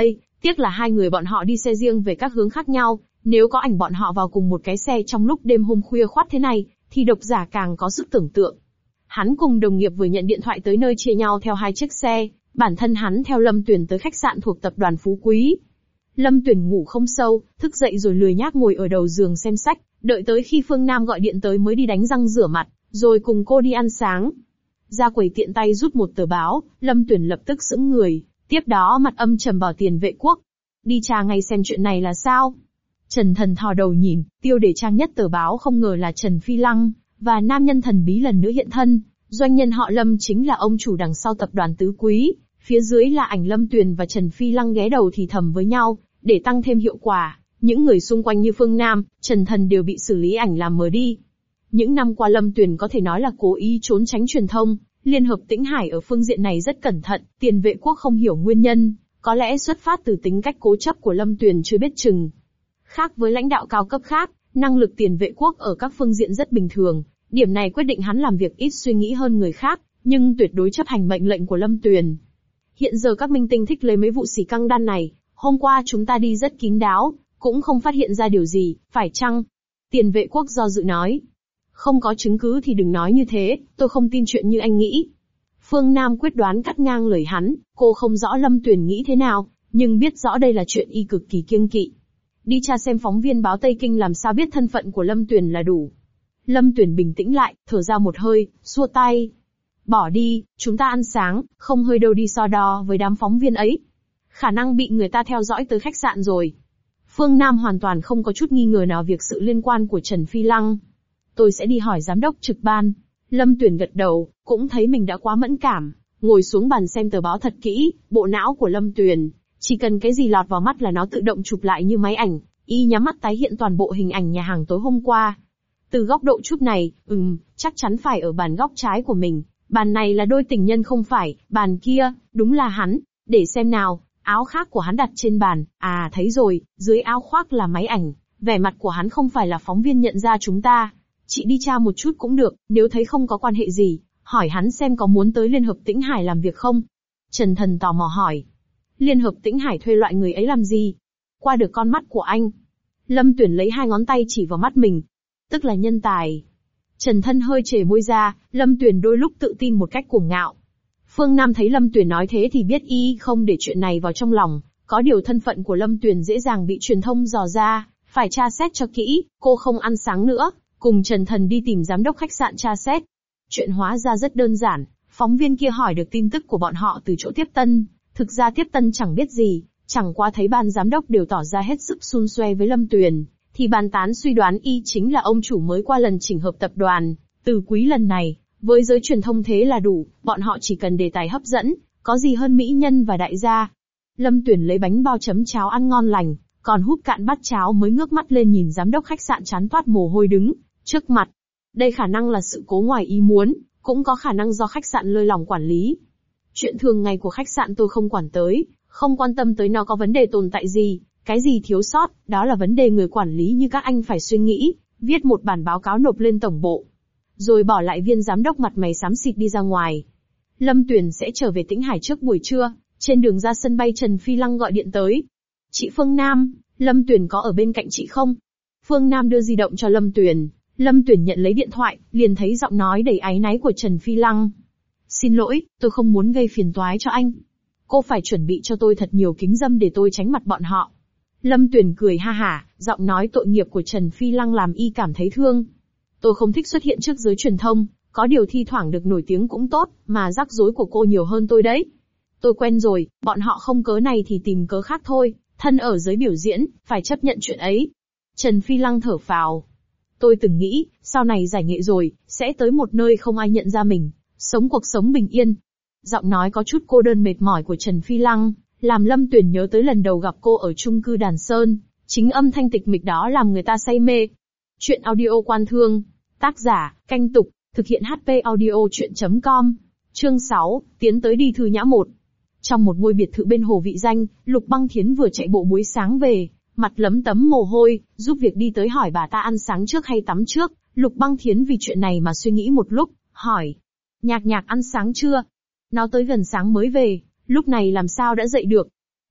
Tiếc là hai người bọn họ đi xe riêng về các hướng khác nhau, nếu có ảnh bọn họ vào cùng một cái xe trong lúc đêm hôm khuya khoắt thế này, thì độc giả càng có sức tưởng tượng. Hắn cùng đồng nghiệp vừa nhận điện thoại tới nơi chia nhau theo hai chiếc xe, bản thân hắn theo Lâm Tuyền tới khách sạn thuộc tập đoàn Phú Quý. Lâm Tuyền ngủ không sâu, thức dậy rồi lười nhác ngồi ở đầu giường xem sách, đợi tới khi Phương Nam gọi điện tới mới đi đánh răng rửa mặt, rồi cùng cô đi ăn sáng. Ra quầy tiện tay rút một tờ báo, Lâm Tuyền lập tức sững người, tiếp đó mặt âm trầm bảo Tiền Vệ Quốc. Đi tra ngay xem chuyện này là sao. Trần Thần thò đầu nhìn, tiêu đề trang nhất tờ báo không ngờ là Trần Phi Lăng, và nam nhân thần bí lần nữa hiện thân. Doanh nhân họ Lâm chính là ông chủ đằng sau tập đoàn Tứ Quý, phía dưới là ảnh Lâm Tuyền và Trần Phi Lăng ghé đầu thì thầm với nhau, để tăng thêm hiệu quả. Những người xung quanh như Phương Nam, Trần Thần đều bị xử lý ảnh làm mờ đi. Những năm qua Lâm Tuyền có thể nói là cố ý trốn tránh truyền thông, Liên hợp Tĩnh Hải ở phương diện này rất cẩn thận, Tiền Vệ Quốc không hiểu nguyên nhân, có lẽ xuất phát từ tính cách cố chấp của Lâm Tuyền chưa biết chừng. Khác với lãnh đạo cao cấp khác, năng lực Tiền Vệ Quốc ở các phương diện rất bình thường, điểm này quyết định hắn làm việc ít suy nghĩ hơn người khác, nhưng tuyệt đối chấp hành mệnh lệnh của Lâm Tuyền. Hiện giờ các minh tinh thích lấy mấy vụ xì căng đan này, hôm qua chúng ta đi rất kín đáo, cũng không phát hiện ra điều gì, phải chăng? Tiền Vệ Quốc do dự nói. Không có chứng cứ thì đừng nói như thế, tôi không tin chuyện như anh nghĩ. Phương Nam quyết đoán cắt ngang lời hắn, cô không rõ Lâm Tuyền nghĩ thế nào, nhưng biết rõ đây là chuyện y cực kỳ kiêng kỵ. Đi tra xem phóng viên báo Tây Kinh làm sao biết thân phận của Lâm Tuyền là đủ. Lâm Tuyền bình tĩnh lại, thở ra một hơi, xua tay. Bỏ đi, chúng ta ăn sáng, không hơi đâu đi so đo với đám phóng viên ấy. Khả năng bị người ta theo dõi tới khách sạn rồi. Phương Nam hoàn toàn không có chút nghi ngờ nào việc sự liên quan của Trần Phi Lăng. Tôi sẽ đi hỏi giám đốc trực ban. Lâm Tuyền gật đầu, cũng thấy mình đã quá mẫn cảm, ngồi xuống bàn xem tờ báo thật kỹ. Bộ não của Lâm Tuyền, chỉ cần cái gì lọt vào mắt là nó tự động chụp lại như máy ảnh, y nhắm mắt tái hiện toàn bộ hình ảnh nhà hàng tối hôm qua. Từ góc độ chụp này, ừm, chắc chắn phải ở bàn góc trái của mình. Bàn này là đôi tình nhân không phải, bàn kia, đúng là hắn. Để xem nào, áo khác của hắn đặt trên bàn, à thấy rồi, dưới áo khoác là máy ảnh, vẻ mặt của hắn không phải là phóng viên nhận ra chúng ta. Chị đi tra một chút cũng được, nếu thấy không có quan hệ gì, hỏi hắn xem có muốn tới Liên hợp Tĩnh Hải làm việc không. Trần Thần tò mò hỏi. Liên hợp Tĩnh Hải thuê loại người ấy làm gì? Qua được con mắt của anh. Lâm Tuyền lấy hai ngón tay chỉ vào mắt mình. Tức là nhân tài. Trần Thân hơi chề môi ra, Lâm Tuyền đôi lúc tự tin một cách cuồng ngạo. Phương Nam thấy Lâm Tuyền nói thế thì biết y không để chuyện này vào trong lòng, có điều thân phận của Lâm Tuyền dễ dàng bị truyền thông dò ra, phải tra xét cho kỹ, cô không ăn sáng nữa, cùng Trần Thần đi tìm giám đốc khách sạn tra xét. Chuyện hóa ra rất đơn giản, phóng viên kia hỏi được tin tức của bọn họ từ chỗ tiếp tân, thực ra tiếp tân chẳng biết gì, chẳng qua thấy ban giám đốc đều tỏ ra hết sức xun xoe với Lâm Tuyền, thì bàn tán suy đoán y chính là ông chủ mới qua lần chỉnh hợp tập đoàn, Từ Quý lần này. Với giới truyền thông thế là đủ, bọn họ chỉ cần đề tài hấp dẫn, có gì hơn mỹ nhân và đại gia. Lâm Tuyền lấy bánh bao chấm cháo ăn ngon lành, còn húp cạn bát cháo mới ngước mắt lên nhìn giám đốc khách sạn chán toát mồ hôi đứng trước mặt. Đây khả năng là sự cố ngoài ý muốn, cũng có khả năng do khách sạn lơi lỏng quản lý. Chuyện thường ngày của khách sạn tôi không quản tới, không quan tâm tới nó có vấn đề tồn tại gì, cái gì thiếu sót, đó là vấn đề người quản lý như các anh phải suy nghĩ, viết một bản báo cáo nộp lên tổng bộ. Rồi bỏ lại viên giám đốc mặt mày xám xịt đi ra ngoài. Lâm Tuyền sẽ trở về Tĩnh Hải trước buổi trưa, trên đường ra sân bay Trần Phi Lăng gọi điện tới. Chị Phương Nam, Lâm Tuyền có ở bên cạnh chị không? Phương Nam đưa di động cho Lâm Tuyền, Lâm Tuyền nhận lấy điện thoại, liền thấy giọng nói đầy áy náy của Trần Phi Lăng. Xin lỗi, tôi không muốn gây phiền toái cho anh. Cô phải chuẩn bị cho tôi thật nhiều kính râm để tôi tránh mặt bọn họ. Lâm Tuyền cười ha hả, giọng nói tội nghiệp của Trần Phi Lăng làm y cảm thấy thương. Tôi không thích xuất hiện trước giới truyền thông, có điều thi thoảng được nổi tiếng cũng tốt, mà rắc rối của cô nhiều hơn tôi đấy. Tôi quen rồi, bọn họ không cớ này thì tìm cớ khác thôi, thân ở giới biểu diễn, phải chấp nhận chuyện ấy. Trần Phi Lăng thở phào. Tôi từng nghĩ, sau này giải nghệ rồi, sẽ tới một nơi không ai nhận ra mình, sống cuộc sống bình yên. Giọng nói có chút cô đơn mệt mỏi của Trần Phi Lăng, làm Lâm Tuyền nhớ tới lần đầu gặp cô ở chung cư Đàn Sơn, chính âm thanh tịch mịch đó làm người ta say mê. Chuyện audio Quan Thương. Tác giả, Canh Tục, thực hiện hát pê audio chuyện chấm com. Chương sáu, tiến tới đi Thư Nhã một. Trong một ngôi biệt thự bên Hồ Vị Danh, Lục Băng Thiến vừa chạy bộ buổi sáng về, mặt lấm tấm mồ hôi, giúp việc đi tới hỏi bà ta ăn sáng trước hay tắm trước. Lục Băng Thiến vì chuyện này mà suy nghĩ một lúc, hỏi. Nhạc Nhạc ăn sáng chưa? Nó tới gần sáng mới về, lúc này làm sao đã dậy được?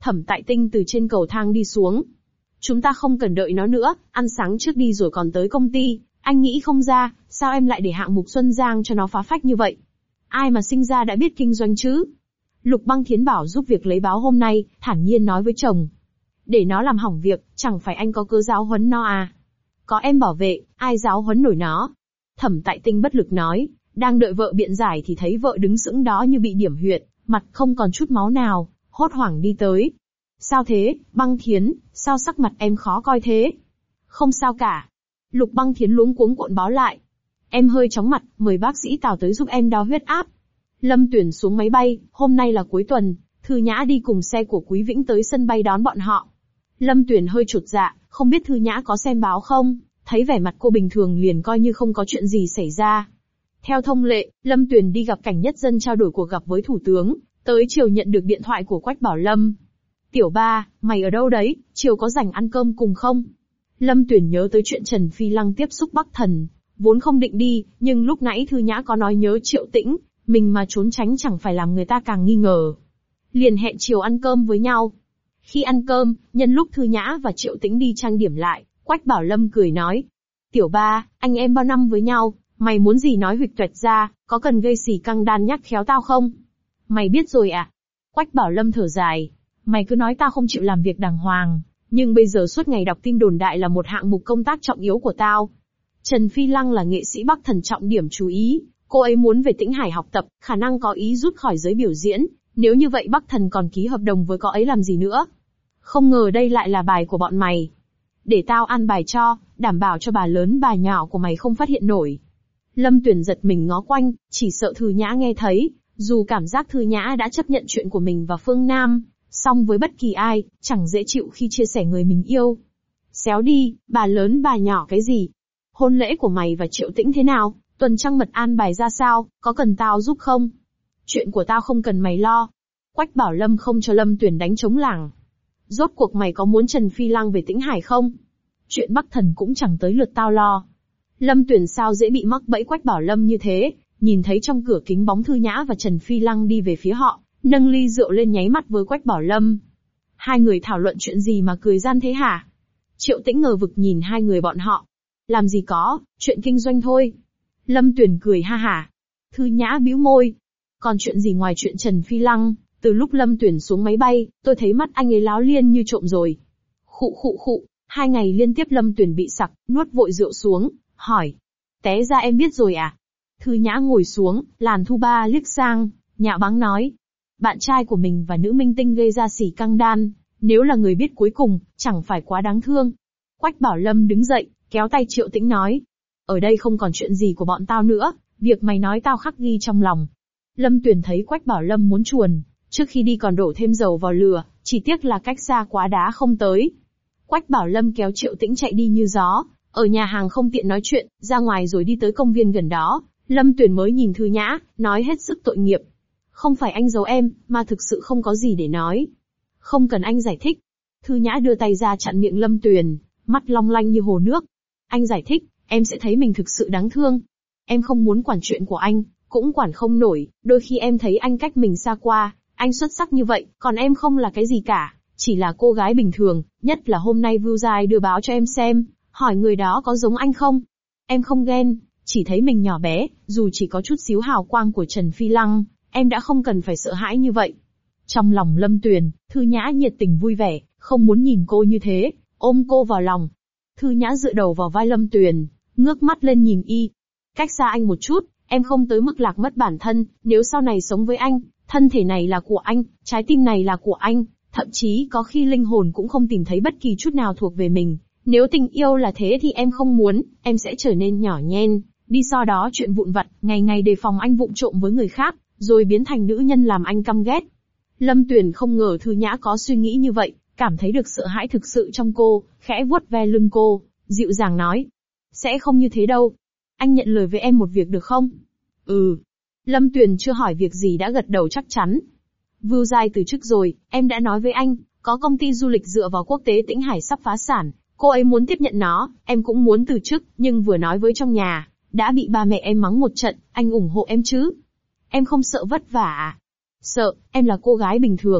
Thẩm Tại Tinh từ trên cầu thang đi xuống. Chúng ta không cần đợi nó nữa, ăn sáng trước đi rồi còn tới công ty. Anh nghĩ không ra, sao em lại để hạng mục Xuân Giang cho nó phá phách như vậy? Ai mà sinh ra đã biết kinh doanh chứ? Lục Băng Thiến bảo giúp việc lấy báo hôm nay, thản nhiên nói với chồng. Để nó làm hỏng việc, chẳng phải anh có cơ giáo huấn nó à? Có em bảo vệ, ai giáo huấn nổi nó? Thẩm Tại Tinh bất lực nói, đang đợi vợ biện giải thì thấy vợ đứng sững đó như bị điểm huyệt, mặt không còn chút máu nào, hốt hoảng đi tới. Sao thế, Băng Thiến, sao sắc mặt em khó coi thế? Không sao cả. Lục Băng Thiến luống cuống cuộn báo lại. Em hơi chóng mặt, mời bác sĩ Tào tới giúp em đo huyết áp. Lâm Tuyển xuống máy bay, hôm nay là cuối tuần, Thư Nhã đi cùng xe của Quý Vĩnh tới sân bay đón bọn họ. Lâm Tuyển hơi chột dạ, không biết Thư Nhã có xem báo không, thấy vẻ mặt cô bình thường liền coi như không có chuyện gì xảy ra. Theo thông lệ, Lâm Tuyển đi gặp Cảnh Nhất Dân trao đổi cuộc gặp với Thủ tướng, tới chiều nhận được điện thoại của Quách Bảo Lâm. Tiểu ba, mày ở đâu đấy, chiều có rảnh ăn cơm cùng không? Lâm Tuyển nhớ tới chuyện Trần Phi Lăng tiếp xúc Bắc Thần, vốn không định đi, nhưng lúc nãy Thư Nhã có nói nhớ Triệu Tĩnh, mình mà trốn tránh chẳng phải làm người ta càng nghi ngờ. Liền hẹn chiều ăn cơm với nhau. Khi ăn cơm, nhân lúc Thư Nhã và Triệu Tĩnh đi trang điểm lại, Quách Bảo Lâm cười nói. Tiểu ba, anh em bao năm với nhau, mày muốn gì nói huỵch toẹt ra, có cần gây xì căng đan nhắc khéo tao không? Mày biết rồi à? Quách Bảo Lâm thở dài. Mày cứ nói tao không chịu làm việc đàng hoàng, nhưng bây giờ suốt ngày đọc tin đồn đại là một hạng mục công tác trọng yếu của tao. Trần Phi Lăng là nghệ sĩ Bắc Thần trọng điểm chú ý, cô ấy muốn về Tĩnh Hải học tập, khả năng có ý rút khỏi giới biểu diễn, nếu như vậy Bắc Thần còn ký hợp đồng với cô ấy làm gì nữa? Không ngờ đây lại là bài của bọn mày. Để tao an bài cho, đảm bảo cho bà lớn bà nhỏ của mày không phát hiện nổi. Lâm Tuyển giật mình ngó quanh, chỉ sợ Thư Nhã nghe thấy, dù cảm giác Thư Nhã đã chấp nhận chuyện của mình và Phương Nam, song với bất kỳ ai, chẳng dễ chịu khi chia sẻ người mình yêu. Xéo đi, bà lớn bà nhỏ cái gì? Hôn lễ của mày và Triệu Tĩnh thế nào? Tuần trăng mật an bài ra sao, có cần tao giúp không? Chuyện của tao không cần mày lo. Quách Bảo Lâm không cho Lâm Tuyển đánh trống lảng. Rốt cuộc mày có muốn Trần Phi Lăng về Tĩnh Hải không? Chuyện Bắc Thần cũng chẳng tới lượt tao lo. Lâm Tuyển sao dễ bị mắc bẫy Quách Bảo Lâm như thế, nhìn thấy trong cửa kính bóng Thư Nhã và Trần Phi Lăng đi về phía họ, nâng ly rượu lên nháy mắt với Quách Bảo Lâm. Hai người thảo luận chuyện gì mà cười gian thế hả? Triệu Tĩnh ngờ vực nhìn hai người bọn họ. Làm gì có, chuyện kinh doanh thôi. Lâm Tuyển cười ha hả. Thư Nhã bĩu môi. Còn chuyện gì ngoài chuyện Trần Phi Lăng, từ lúc Lâm Tuyển xuống máy bay, tôi thấy mắt anh ấy láo liên như trộm rồi. Khụ khụ khụ, hai ngày liên tiếp Lâm Tuyển bị sặc, nuốt vội rượu xuống, hỏi. Té ra em biết rồi à? Thư Nhã ngồi xuống, Làn Thu Ba liếc sang, nhạo báng nói. Bạn trai của mình và nữ minh tinh gây ra xỉ căng đan, nếu là người biết cuối cùng, chẳng phải quá đáng thương. Quách Bảo Lâm đứng dậy, kéo tay Triệu Tĩnh nói. Ở đây không còn chuyện gì của bọn tao nữa, việc mày nói tao khắc ghi trong lòng. Lâm Tuyển thấy Quách Bảo Lâm muốn chuồn, trước khi đi còn đổ thêm dầu vào lửa, chỉ tiếc là cách xa quá đá không tới. Quách Bảo Lâm kéo Triệu Tĩnh chạy đi như gió, ở nhà hàng không tiện nói chuyện, ra ngoài rồi đi tới công viên gần đó, Lâm Tuyển mới nhìn Thư Nhã, nói hết sức tội nghiệp. Không phải anh giấu em, mà thực sự không có gì để nói. Không cần anh giải thích. Thư Nhã đưa tay ra chặn miệng Lâm Tuyển, mắt long lanh như hồ nước. Anh giải thích, em sẽ thấy mình thực sự đáng thương. Em không muốn quản chuyện của anh, cũng quản không nổi, đôi khi em thấy anh cách mình xa qua, anh xuất sắc như vậy, còn em không là cái gì cả, chỉ là cô gái bình thường, nhất là hôm nay Vu Giai đưa báo cho em xem, hỏi người đó có giống anh không. Em không ghen, chỉ thấy mình nhỏ bé, dù chỉ có chút xíu hào quang của Trần Phi Lăng, em đã không cần phải sợ hãi như vậy. Trong lòng Lâm Tuyền, Thư Nhã nhiệt tình vui vẻ, không muốn nhìn cô như thế, ôm cô vào lòng. Thư Nhã dựa đầu vào vai Lâm Tuyền, ngước mắt lên nhìn y. Cách xa anh một chút, em không tới mức lạc mất bản thân, nếu sau này sống với anh, thân thể này là của anh, trái tim này là của anh, thậm chí có khi linh hồn cũng không tìm thấy bất kỳ chút nào thuộc về mình. Nếu tình yêu là thế thì em không muốn, em sẽ trở nên nhỏ nhen, đi so đó chuyện vụn vặt, ngày ngày đề phòng anh vụng trộm với người khác, rồi biến thành nữ nhân làm anh căm ghét. Lâm Tuyền không ngờ Thư Nhã có suy nghĩ như vậy, cảm thấy được sợ hãi thực sự trong cô, khẽ vuốt ve lưng cô, dịu dàng nói. Sẽ không như thế đâu. Anh nhận lời với em một việc được không? Ừ. Lâm Tuyền chưa hỏi việc gì đã gật đầu chắc chắn. Vu Giai từ chức rồi, em đã nói với anh, có công ty du lịch dựa vào quốc tế Tĩnh Hải sắp phá sản, cô ấy muốn tiếp nhận nó, em cũng muốn từ chức, nhưng vừa nói với trong nhà, đã bị ba mẹ em mắng một trận, anh ủng hộ em chứ? Em không sợ vất vả à? Sợ, em là cô gái bình thường,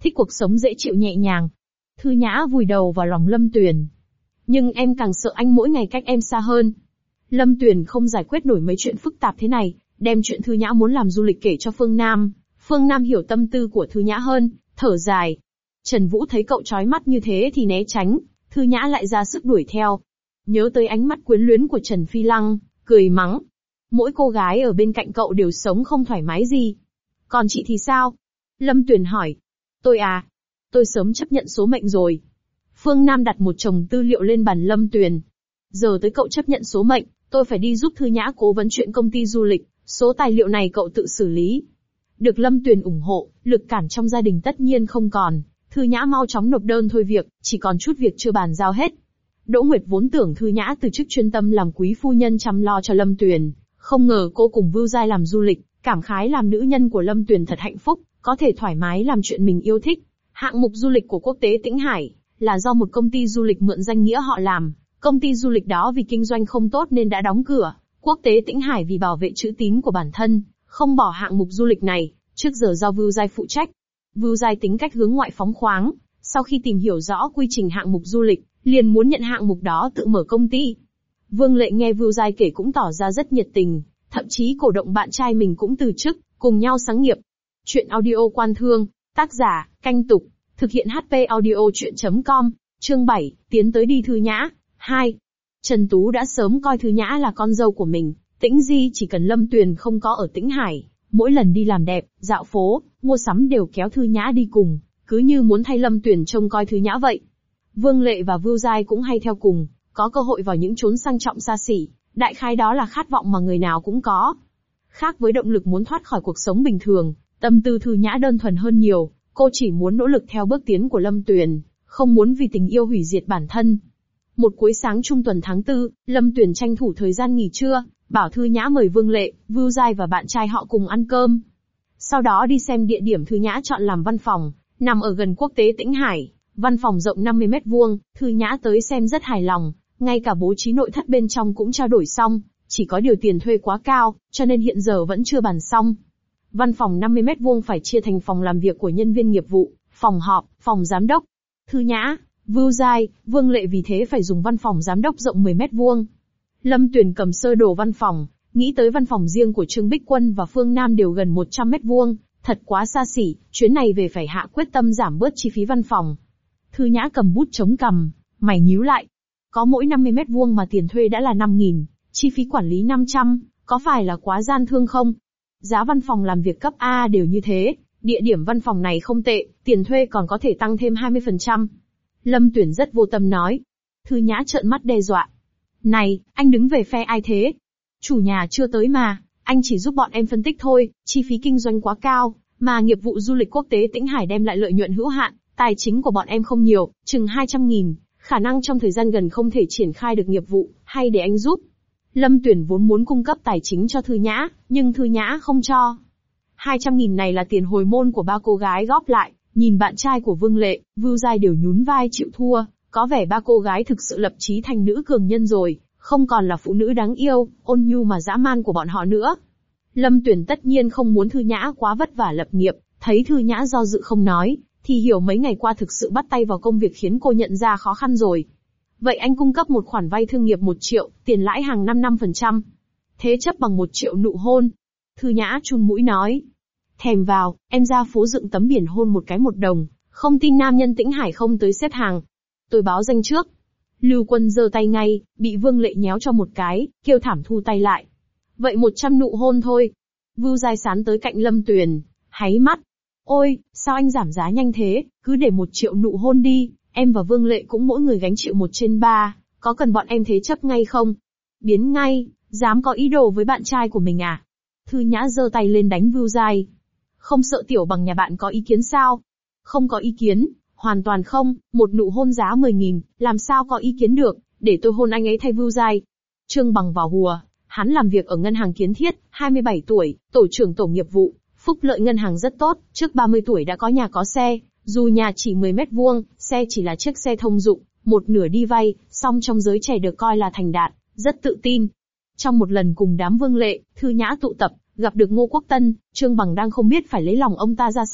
thích cuộc sống dễ chịu nhẹ nhàng. Thư Nhã vùi đầu vào lòng Lâm Tuyền. Nhưng em càng sợ anh mỗi ngày cách em xa hơn. Lâm Tuyền không giải quyết nổi mấy chuyện phức tạp thế này, đem chuyện Thư Nhã muốn làm du lịch kể cho Phương Nam. Phương Nam hiểu tâm tư của Thư Nhã hơn, thở dài. Trần Vũ thấy cậu chói mắt như thế thì né tránh, Thư Nhã lại ra sức đuổi theo. Nhớ tới ánh mắt quyến luyến của Trần Phi Lăng, cười mắng. Mỗi cô gái ở bên cạnh cậu đều sống không thoải mái gì. Còn chị thì sao? Lâm Tuyền hỏi. Tôi à? Tôi sớm chấp nhận số mệnh rồi. Phương Nam đặt một chồng tư liệu lên bàn Lâm Tuyền. Giờ tới cậu chấp nhận số mệnh, tôi phải đi giúp Thư Nhã cố vấn chuyện công ty du lịch, số tài liệu này cậu tự xử lý. Được Lâm Tuyền ủng hộ, lực cản trong gia đình tất nhiên không còn, Thư Nhã mau chóng nộp đơn thôi việc, chỉ còn chút việc chưa bàn giao hết. Đỗ Nguyệt vốn tưởng Thư Nhã từ chức chuyên tâm làm quý phu nhân chăm lo cho Lâm Tuyền, không ngờ cô cùng Vưu Giai làm du lịch, cảm khái làm nữ nhân của Lâm Tuyền thật hạnh phúc, có thể thoải mái làm chuyện mình yêu thích. Hạng mục du lịch của Quốc tế Tĩnh Hải là do một công ty du lịch mượn danh nghĩa họ làm, công ty du lịch đó vì kinh doanh không tốt nên đã đóng cửa. Quốc tế Tĩnh Hải vì bảo vệ chữ tín của bản thân, không bỏ hạng mục du lịch này, trước giờ do Vưu Giai phụ trách. Vưu Giai tính cách hướng ngoại phóng khoáng, sau khi tìm hiểu rõ quy trình hạng mục du lịch, liền muốn nhận hạng mục đó tự mở công ty. Vương Lệ nghe Vưu Giai kể cũng tỏ ra rất nhiệt tình, thậm chí cổ động bạn trai mình cũng từ chức, cùng nhau sáng nghiệp. Chuyện audio Quan Thương, tác giả, Canh Tục, thực hiện hát pê audio chuyện chấm com, chương bảy, tiến tới đi Thư Nhã, hai. Trần Tú đã sớm coi Thư Nhã là con dâu của mình, Tĩnh Di chỉ cần Lâm Tuyền không có ở Tĩnh Hải, mỗi lần đi làm đẹp, dạo phố, mua sắm đều kéo Thư Nhã đi cùng, cứ như muốn thay Lâm Tuyền trông coi Thư Nhã vậy. Vương Lệ và Vưu Giai cũng hay theo cùng, có cơ hội vào những chốn sang trọng xa xỉ, đại khái đó là khát vọng mà người nào cũng có. Khác với động lực muốn thoát khỏi cuộc sống bình thường, tâm tư Thư Nhã đơn thuần hơn nhiều, cô chỉ muốn nỗ lực theo bước tiến của Lâm Tuyền, không muốn vì tình yêu hủy diệt bản thân. Một cuối sáng trung tuần tháng tư, Lâm Tuyền tranh thủ thời gian nghỉ trưa, bảo Thư Nhã mời Vương Lệ, Vưu Giai và bạn trai họ cùng ăn cơm. Sau đó đi xem địa điểm Thư Nhã chọn làm văn phòng, nằm ở gần Quốc tế Tĩnh Hải, văn phòng rộng năm mươi mét vuông, Thư Nhã tới xem rất hài lòng, ngay cả bố trí nội thất bên trong cũng trao đổi xong, chỉ có điều tiền thuê quá cao, cho nên hiện giờ vẫn chưa bàn xong. Văn phòng năm mươi mét vuông phải chia thành phòng làm việc của nhân viên nghiệp vụ, phòng họp, phòng giám đốc. Thư Nhã, Vưu Giai, Vương Lệ vì thế phải dùng văn phòng giám đốc rộng mười mét vuông. Lâm Tuyền cầm sơ đồ văn phòng, nghĩ tới văn phòng riêng của Trương Bích Quân và Phương Nam đều gần một trăm mét vuông, thật quá xa xỉ, chuyến này về phải hạ quyết tâm giảm bớt chi phí văn phòng. Thư Nhã cầm bút chống cằm, mày nhíu lại. Có mỗi năm mươi mét vuông mà tiền thuê đã là năm nghìn, chi phí quản lý năm trăm, có phải là quá gian thương không? Giá văn phòng làm việc cấp A đều như thế, địa điểm văn phòng này không tệ, tiền thuê còn có thể tăng thêm hai mươi phần trăm. Lâm Tuyển rất vô tâm nói. Thư Nhã trợn mắt đe dọa. Này, anh đứng về phe ai thế? Chủ nhà chưa tới mà, anh chỉ giúp bọn em phân tích thôi, chi phí kinh doanh quá cao, mà nghiệp vụ du lịch Quốc tế Tĩnh Hải đem lại lợi nhuận hữu hạn, tài chính của bọn em không nhiều, chừng hai trăm nghìn, khả năng trong thời gian gần không thể triển khai được nghiệp vụ, hay để anh giúp. Lâm Tuyển vốn muốn cung cấp tài chính cho Thư Nhã, nhưng Thư Nhã không cho. hai trăm nghìn này là tiền hồi môn của ba cô gái góp lại, nhìn bạn trai của Vương Lệ, Vưu Giai đều nhún vai chịu thua, có vẻ ba cô gái thực sự lập chí thành nữ cường nhân rồi, không còn là phụ nữ đáng yêu, ôn nhu mà dã man của bọn họ nữa. Lâm Tuyển tất nhiên không muốn Thư Nhã quá vất vả lập nghiệp, thấy Thư Nhã do dự không nói, thì hiểu mấy ngày qua thực sự bắt tay vào công việc khiến cô nhận ra khó khăn rồi. Vậy anh cung cấp một khoản vay thương nghiệp một triệu, tiền lãi hàng năm năm phần trăm. Thế chấp bằng một triệu nụ hôn. Thư Nhã chun mũi nói. Thèm vào, em ra phố dựng tấm biển hôn một cái một đồng, không tin nam nhân Tĩnh Hải không tới xếp hàng. Tôi báo danh trước. Lưu Quân giơ tay ngay, bị Vương Lệ nhéo cho một cái, kêu thảm thu tay lại. Vậy một trăm nụ hôn thôi. Vưu Giai sán tới cạnh Lâm Tuyền, háy mắt. Ôi, sao anh giảm giá nhanh thế, cứ để một triệu nụ hôn đi, em và Vương Lệ cũng mỗi người gánh chịu một trên ba, có cần bọn em thế chấp ngay không? Biến ngay, dám có ý đồ với bạn trai của mình à? Thư Nhã giơ tay lên đánh Vưu Giai. Không sợ tiểu bằng nhà bạn có ý kiến sao? Không có ý kiến, hoàn toàn không, một nụ hôn giá mười nghìn, làm sao có ý kiến được, để tôi hôn anh ấy thay Vưu Giai. Trương Bằng vào hùa, hắn làm việc ở ngân hàng Kiến Thiết, hai mươi bảy tuổi, tổ trưởng tổ nghiệp vụ, phúc lợi ngân hàng rất tốt, trước ba mươi tuổi đã có nhà có xe, dù nhà chỉ mười mét vuông, xe chỉ là chiếc xe thông dụng, một nửa đi vay, song trong giới trẻ được coi là thành đạt, rất tự tin. Trong một lần cùng đám Vương Lệ, Thư Nhã tụ tập, gặp được Ngô Quốc Tân, Trương Bằng đang không biết phải lấy lòng ông ta ra sao,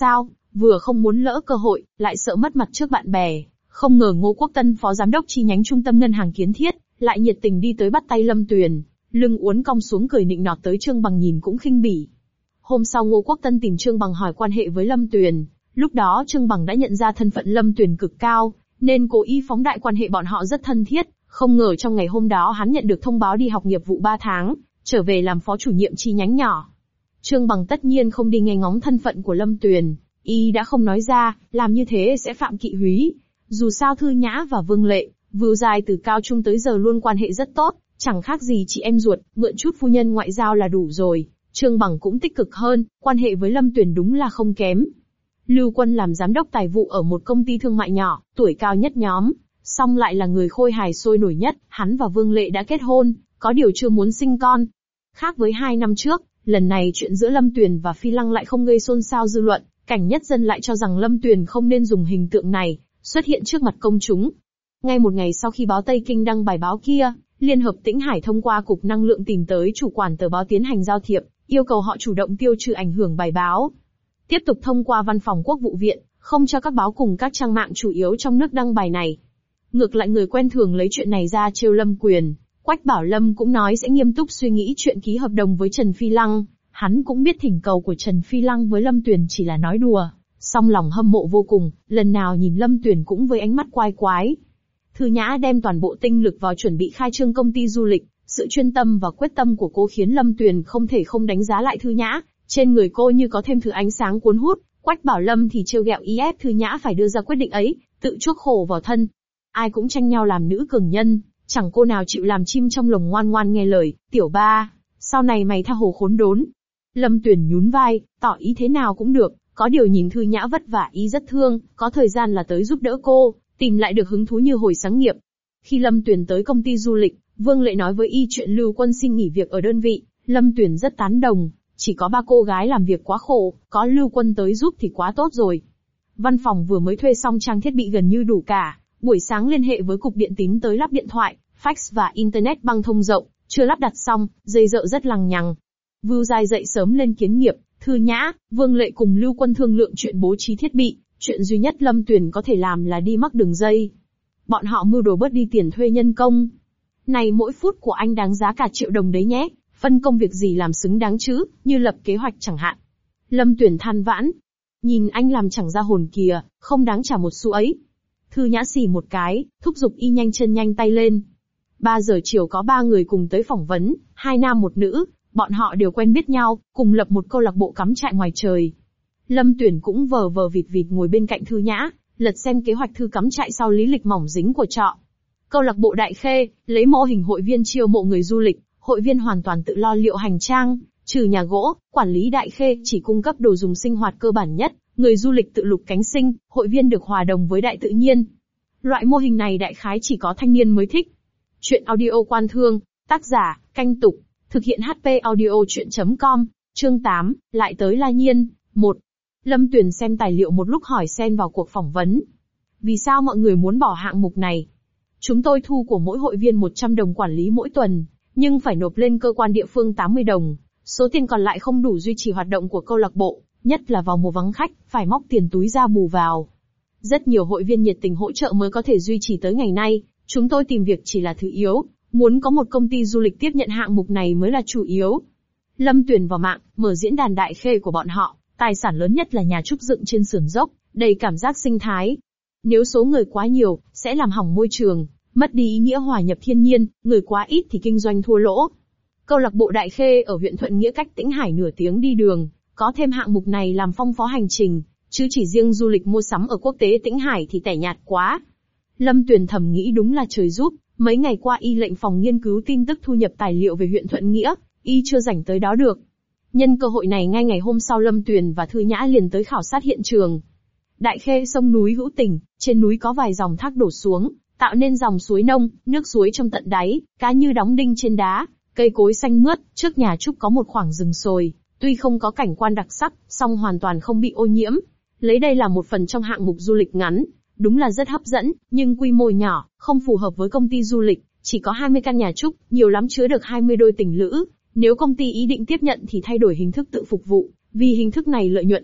vừa không muốn lỡ cơ hội, lại sợ mất mặt trước bạn bè. Không ngờ Ngô Quốc Tân, phó giám đốc chi nhánh trung tâm ngân hàng Kiến Thiết, lại nhiệt tình đi tới bắt tay Lâm Tuyền, lưng uốn cong xuống cười nịnh nọt tới Trương Bằng nhìn cũng khinh bỉ. Hôm sau Ngô Quốc Tân tìm Trương Bằng hỏi quan hệ với Lâm Tuyền, lúc đó Trương Bằng đã nhận ra thân phận Lâm Tuyền cực cao, nên cố ý phóng đại quan hệ bọn họ rất thân thiết. Không ngờ trong ngày hôm đó hắn nhận được thông báo đi học nghiệp vụ ba tháng, trở về làm phó chủ nhiệm chi nhánh nhỏ. Trương Bằng tất nhiên không đi nghe ngóng thân phận của Lâm Tuyền, y đã không nói ra, làm như thế sẽ phạm kỵ húy. Dù sao Thư Nhã và Vương Lệ, Vưu Giai từ cao trung tới giờ luôn quan hệ rất tốt, chẳng khác gì chị em ruột, mượn chút phu nhân ngoại giao là đủ rồi. Trương Bằng cũng tích cực hơn, quan hệ với Lâm Tuyền đúng là không kém. Lưu Quân làm giám đốc tài vụ ở một công ty thương mại nhỏ, tuổi cao nhất nhóm, song lại là người khôi hài sôi nổi nhất, hắn và Vương Lệ đã kết hôn, có điều chưa muốn sinh con. Khác với hai năm trước, lần này chuyện giữa Lâm Tuyền và Phi Lăng lại không gây xôn xao dư luận, cảnh nhất dân lại cho rằng Lâm Tuyền không nên dùng hình tượng này, xuất hiện trước mặt công chúng. Ngay một ngày sau khi báo Tây Kinh đăng bài báo kia, Liên hợp Tĩnh Hải thông qua Cục Năng lượng tìm tới chủ quản tờ báo tiến hành giao thiệp, yêu cầu họ chủ động tiêu trừ ảnh hưởng bài báo. Tiếp tục thông qua Văn phòng Quốc vụ viện, không cho các báo cùng các trang mạng chủ yếu trong nước đăng bài này. Ngược lại người quen thường lấy chuyện này ra trêu Lâm Quyền, Quách Bảo Lâm cũng nói sẽ nghiêm túc suy nghĩ chuyện ký hợp đồng với Trần Phi Lăng. Hắn cũng biết thỉnh cầu của Trần Phi Lăng với Lâm Tuyền chỉ là nói đùa, song lòng hâm mộ vô cùng, lần nào nhìn Lâm Tuyền cũng với ánh mắt quái quái. Thư Nhã đem toàn bộ tinh lực vào chuẩn bị khai trương công ty du lịch, sự chuyên tâm và quyết tâm của cô khiến Lâm Tuyền không thể không đánh giá lại Thư Nhã, trên người cô như có thêm thứ ánh sáng cuốn hút. Quách Bảo Lâm thì trêu ghẹo ý ép Thư Nhã phải đưa ra quyết định ấy, tự chuốc khổ vào thân. Ai cũng tranh nhau làm nữ cường nhân, chẳng cô nào chịu làm chim trong lồng ngoan ngoan nghe lời. Tiểu ba, sau này mày tha hồ khốn đốn. Lâm Tuyền nhún vai, tỏ ý thế nào cũng được, có điều nhìn Thư Nhã vất vả ý rất thương, có thời gian là tới giúp đỡ cô, tìm lại được hứng thú như hồi sáng nghiệp. Khi Lâm Tuyền tới công ty du lịch, Vương Lệ nói với y chuyện Lưu Quân xin nghỉ việc ở đơn vị, Lâm Tuyền rất tán đồng, chỉ có ba cô gái làm việc quá khổ, có Lưu Quân tới giúp thì quá tốt rồi. Văn phòng vừa mới thuê xong trang thiết bị gần như đủ cả, buổi sáng liên hệ với cục điện tín tới lắp điện thoại, fax và internet băng thông rộng, chưa lắp đặt xong, dây dợ rất lằng nhằng. Vưu Giai dậy sớm lên kiến nghiệp, Thư Nhã, Vương Lệ cùng Lưu Quân thương lượng chuyện bố trí thiết bị, chuyện duy nhất Lâm Tuyền có thể làm là đi mắc đường dây. Bọn họ mưu đồ bớt đi tiền thuê nhân công. Này mỗi phút của anh đáng giá cả triệu đồng đấy nhé, phân công việc gì làm xứng đáng chứ, như lập kế hoạch chẳng hạn. Lâm Tuyền than vãn. Nhìn anh làm chẳng ra hồn kìa, không đáng trả một xu ấy. Thư Nhã xì một cái, thúc giục y nhanh chân nhanh tay lên. Ba giờ chiều có ba người cùng tới phỏng vấn, hai nam một nữ, bọn họ đều quen biết nhau, cùng lập một câu lạc bộ cắm trại ngoài trời. Lâm Tuyền cũng vờ vờ vịt vịt ngồi bên cạnh Thư Nhã, lật xem kế hoạch thư cắm trại sau lý lịch mỏng dính của trọ. Câu lạc bộ Đại Khê, lấy mô hình hội viên chiêu mộ người du lịch, hội viên hoàn toàn tự lo liệu hành trang, trừ nhà gỗ, quản lý Đại Khê chỉ cung cấp đồ dùng sinh hoạt cơ bản nhất, người du lịch tự lục cánh sinh, hội viên được hòa đồng với đại tự nhiên. Loại mô hình này đại khái chỉ có thanh niên mới thích. Chuyện audio quan thương, tác giả, Canh Tục, thực hiện hát pê audio chuyện chấm com, chương tám, lại tới La Nhiên, một. Lâm Tuyền xem tài liệu một lúc hỏi xen vào cuộc phỏng vấn. Vì sao mọi người muốn bỏ hạng mục này? Chúng tôi thu của mỗi hội viên một trăm đồng quản lý mỗi tuần, nhưng phải nộp lên cơ quan địa phương tám mươi đồng. Số tiền còn lại không đủ duy trì hoạt động của câu lạc bộ, nhất là vào mùa vắng khách, phải móc tiền túi ra bù vào. Rất nhiều hội viên nhiệt tình hỗ trợ mới có thể duy trì tới ngày nay, chúng tôi tìm việc chỉ là thứ yếu, muốn có một công ty du lịch tiếp nhận hạng mục này mới là chủ yếu. Lâm Tuyền vào mạng, mở diễn đàn Đại Khê của bọn họ, tài sản lớn nhất là nhà trúc dựng trên sườn dốc, đầy cảm giác sinh thái. Nếu số người quá nhiều, sẽ làm hỏng môi trường, mất đi ý nghĩa hòa nhập thiên nhiên, người quá ít thì kinh doanh thua lỗ. Câu lạc bộ Đại Khê ở huyện Thuận Nghĩa cách Tĩnh Hải nửa tiếng đi đường, có thêm hạng mục này làm phong phó hành trình, chứ chỉ riêng du lịch mua sắm ở quốc tế Tĩnh Hải thì tẻ nhạt quá. Lâm Tuyền thầm nghĩ đúng là trời giúp, mấy ngày qua y lệnh phòng nghiên cứu tin tức thu nhập tài liệu về huyện Thuận Nghĩa, y chưa rảnh tới đó được. Nhân cơ hội này ngay ngày hôm sau Lâm Tuyền và Thư Nhã liền tới khảo sát hiện trường. Đại Khê sông núi hữu tình, trên núi có vài dòng thác đổ xuống, tạo nên dòng suối nông, nước suối trong tận đáy, cá như đóng đinh trên đá, cây cối xanh mướt, trước nhà trúc có một khoảng rừng sồi, tuy không có cảnh quan đặc sắc, song hoàn toàn không bị ô nhiễm. Lấy đây là một phần trong hạng mục du lịch ngắn, đúng là rất hấp dẫn, nhưng quy mô nhỏ, không phù hợp với công ty du lịch, chỉ có hai mươi căn nhà trúc, nhiều lắm chứa được hai mươi đôi tình lữ. Nếu công ty ý định tiếp nhận thì thay đổi hình thức tự phục vụ, vì hình thức này lợi nhuận ít,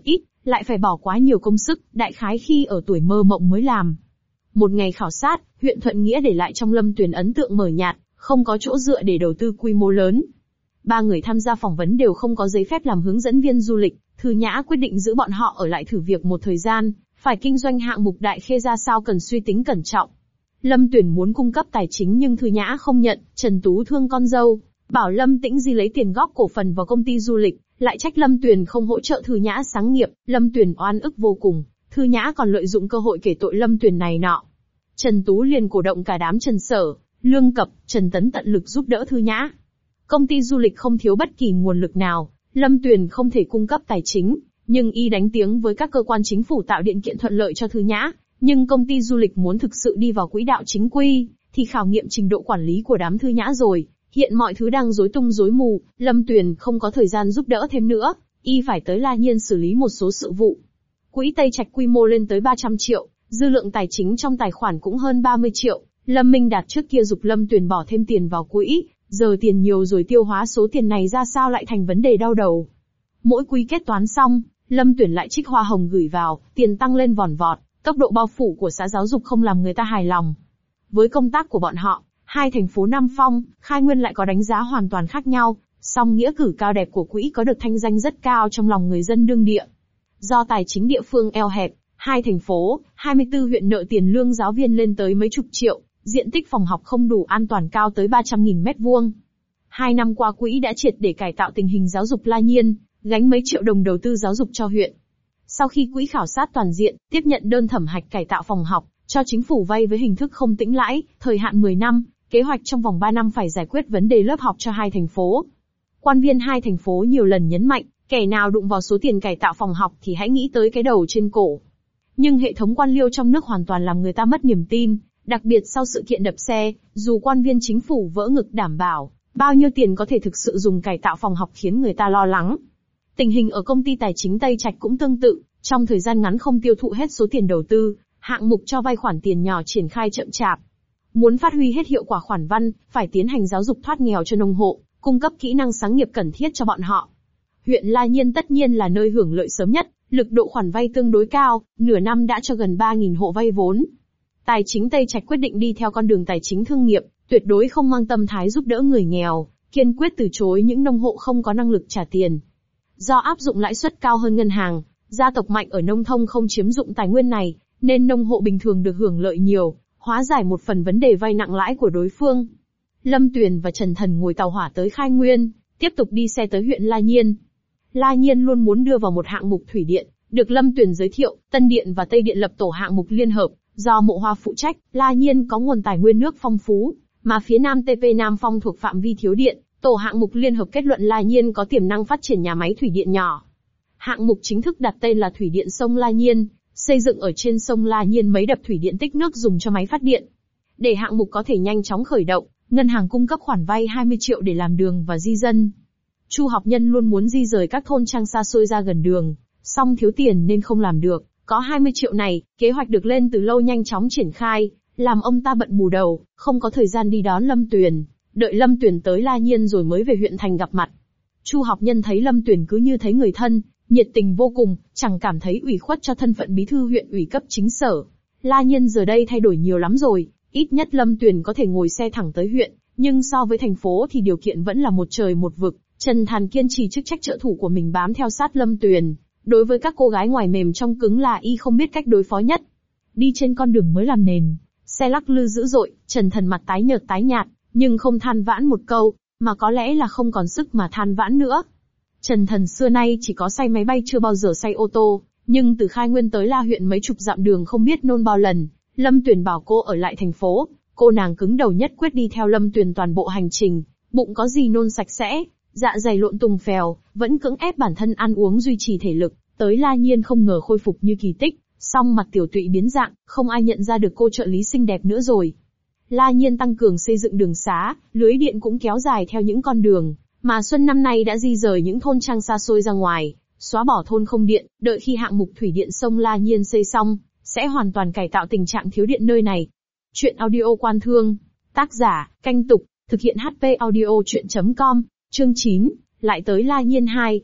lại phải bỏ quá nhiều công sức, đại khái khi ở tuổi mơ mộng mới làm. Một ngày khảo sát, huyện Thuận Nghĩa để lại trong Lâm Tuyền ấn tượng mờ nhạt, không có chỗ dựa để đầu tư quy mô lớn. Ba người tham gia phỏng vấn đều không có giấy phép làm hướng dẫn viên du lịch, Thư Nhã quyết định giữ bọn họ ở lại thử việc một thời gian, phải kinh doanh hạng mục Đại Khê ra sao cần suy tính cẩn trọng. Lâm Tuyền muốn cung cấp tài chính nhưng Thư Nhã không nhận, Trần Tú thương con dâu, bảo Lâm Tĩnh Di lấy tiền góp cổ phần vào công ty du lịch, lại trách Lâm Tuyền không hỗ trợ Thư Nhã sáng nghiệp, Lâm Tuyền oan ức vô cùng, Thư Nhã còn lợi dụng cơ hội kể tội Lâm Tuyền này nọ. Trần Tú liền cổ động cả đám Trần Sở, Lương Cập, Trần Tấn tận lực giúp đỡ Thư Nhã. Công ty du lịch không thiếu bất kỳ nguồn lực nào, Lâm Tuyền không thể cung cấp tài chính, nhưng y đánh tiếng với các cơ quan chính phủ tạo điều kiện thuận lợi cho Thư Nhã. Nhưng công ty du lịch muốn thực sự đi vào quỹ đạo chính quy, thì khảo nghiệm trình độ quản lý của đám Thư Nhã rồi. Hiện mọi thứ đang rối tung rối mù, Lâm Tuyền không có thời gian giúp đỡ thêm nữa, y phải tới La Nhiên xử lý một số sự vụ. Quỹ Tây Trạch quy mô lên tới ba trăm triệu, dư lượng tài chính trong tài khoản cũng hơn ba mươi triệu. Lâm Minh Đạt trước kia giục Lâm Tuyền bỏ thêm tiền vào quỹ, giờ tiền nhiều rồi tiêu hóa số tiền này ra sao lại thành vấn đề đau đầu. Mỗi quý kết toán xong, Lâm Tuyền lại trích hoa hồng gửi vào, tiền tăng lên vòn vọt. Tốc độ bao phủ của xã giáo dục không làm người ta hài lòng. Với công tác của bọn họ, hai thành phố Nam Phong, Khai Nguyên lại có đánh giá hoàn toàn khác nhau, song nghĩa cử cao đẹp của quỹ có được thanh danh rất cao trong lòng người dân đương địa. Do tài chính địa phương eo hẹp, hai thành phố, hai mươi tư huyện nợ tiền lương giáo viên lên tới mấy chục triệu, diện tích phòng học không đủ an toàn cao tới ba trăm nghìn mét vuông. Hai năm qua quỹ đã triệt để cải tạo tình hình giáo dục La Nhiên, gánh mấy triệu đồng đầu tư giáo dục cho huyện. Sau khi quỹ khảo sát toàn diện, tiếp nhận đơn thẩm hạch cải tạo phòng học, cho chính phủ vay với hình thức không tĩnh lãi, thời hạn mười năm, kế hoạch trong vòng ba năm phải giải quyết vấn đề lớp học cho hai thành phố. Quan viên hai thành phố nhiều lần nhấn mạnh, kẻ nào đụng vào số tiền cải tạo phòng học thì hãy nghĩ tới cái đầu trên cổ. Nhưng hệ thống quan liêu trong nước hoàn toàn làm người ta mất niềm tin, đặc biệt sau sự kiện đập xe, dù quan viên chính phủ vỡ ngực đảm bảo, bao nhiêu tiền có thể thực sự dùng cải tạo phòng học khiến người ta lo lắng. Tình hình ở công ty tài chính Tây Trạch cũng tương tự, trong thời gian ngắn không tiêu thụ hết số tiền đầu tư, hạng mục cho vay khoản tiền nhỏ triển khai chậm chạp. Muốn phát huy hết hiệu quả khoản văn, phải tiến hành giáo dục thoát nghèo cho nông hộ, cung cấp kỹ năng sáng nghiệp cần thiết cho bọn họ. Huyện La Nhiên tất nhiên là nơi hưởng lợi sớm nhất, lực độ khoản vay tương đối cao, nửa năm đã cho gần ba nghìn hộ vay vốn. Tài chính Tây Trạch quyết định đi theo con đường tài chính thương nghiệp, tuyệt đối không mang tâm thái giúp đỡ người nghèo, kiên quyết từ chối những nông hộ không có năng lực trả tiền. Do áp dụng lãi suất cao hơn ngân hàng, gia tộc mạnh ở nông thôn không chiếm dụng tài nguyên này, nên nông hộ bình thường được hưởng lợi nhiều, hóa giải một phần vấn đề vay nặng lãi của đối phương. Lâm Tuyền và Trần Thần ngồi tàu hỏa tới Khai Nguyên, tiếp tục đi xe tới huyện La Nhiên. La Nhiên luôn muốn đưa vào một hạng mục thủy điện, được Lâm Tuyền giới thiệu, Tân Điện và Tây Điện lập tổ hạng mục liên hợp, do Mộ Hoa phụ trách. La Nhiên có nguồn tài nguyên nước phong phú, mà phía Nam tê pê Nam Phong thuộc phạm vi thiếu điện, tổ hạng mục liên hợp kết luận La Nhiên có tiềm năng phát triển nhà máy thủy điện nhỏ. Hạng mục chính thức đặt tên là Thủy điện sông La Nhiên, xây dựng ở trên sông La Nhiên mấy đập thủy điện tích nước dùng cho máy phát điện. Để hạng mục có thể nhanh chóng khởi động, ngân hàng cung cấp khoản vay hai mươi triệu để làm đường và di dân. Chu Học Nhân luôn muốn di rời các thôn trang xa xôi ra gần đường, song thiếu tiền nên không làm được. Có hai mươi triệu này, kế hoạch được lên từ lâu nhanh chóng triển khai, làm ông ta bận bù đầu, không có thời gian đi đón Lâm Tuyền, đợi Lâm Tuyền tới La Nhiên rồi mới về huyện thành gặp mặt. Chu Học Nhân thấy Lâm Tuyền cứ như thấy người thân, nhiệt tình vô cùng, chẳng cảm thấy ủy khuất cho thân phận bí thư huyện ủy cấp chính sở. La Nhiên giờ đây thay đổi nhiều lắm rồi, ít nhất Lâm Tuyền có thể ngồi xe thẳng tới huyện, nhưng so với thành phố thì điều kiện vẫn là một trời một vực. Trần Thàn kiên trì chức trách trợ thủ của mình bám theo sát Lâm Tuyền. Đối với các cô gái ngoài mềm trong cứng là y không biết cách đối phó nhất. Đi trên con đường mới làm nền, xe lắc lư dữ dội, Trần Thần mặt tái nhợt tái nhạt, nhưng không than vãn một câu, mà có lẽ là không còn sức mà than vãn nữa. Trần Thần xưa nay chỉ có say máy bay chưa bao giờ say ô tô, nhưng từ Khai Nguyên tới La huyện mấy chục dặm đường không biết nôn bao lần. Lâm Tuyền bảo cô ở lại thành phố, cô nàng cứng đầu nhất quyết đi theo Lâm Tuyền toàn bộ hành trình, bụng có gì nôn sạch sẽ, dạ dày lộn tùng phèo, vẫn cưỡng ép bản thân ăn uống duy trì thể lực, tới La Nhiên không ngờ khôi phục như kỳ tích, song mặt tiểu tụy biến dạng, không ai nhận ra được cô trợ lý xinh đẹp nữa rồi. La Nhiên tăng cường xây dựng đường xá, lưới điện cũng kéo dài theo những con đường, mà xuân năm nay đã di rời những thôn trang xa xôi ra ngoài, xóa bỏ thôn không điện, đợi khi hạng mục thủy điện sông La Nhiên xây xong, sẽ hoàn toàn cải tạo tình trạng thiếu điện nơi này. Chuyện audio Quan Thương, tác giả, Canh Tục, thực hiện hát pê audio chuyện chấm com, chương chín, lại tới La Nhiên hai.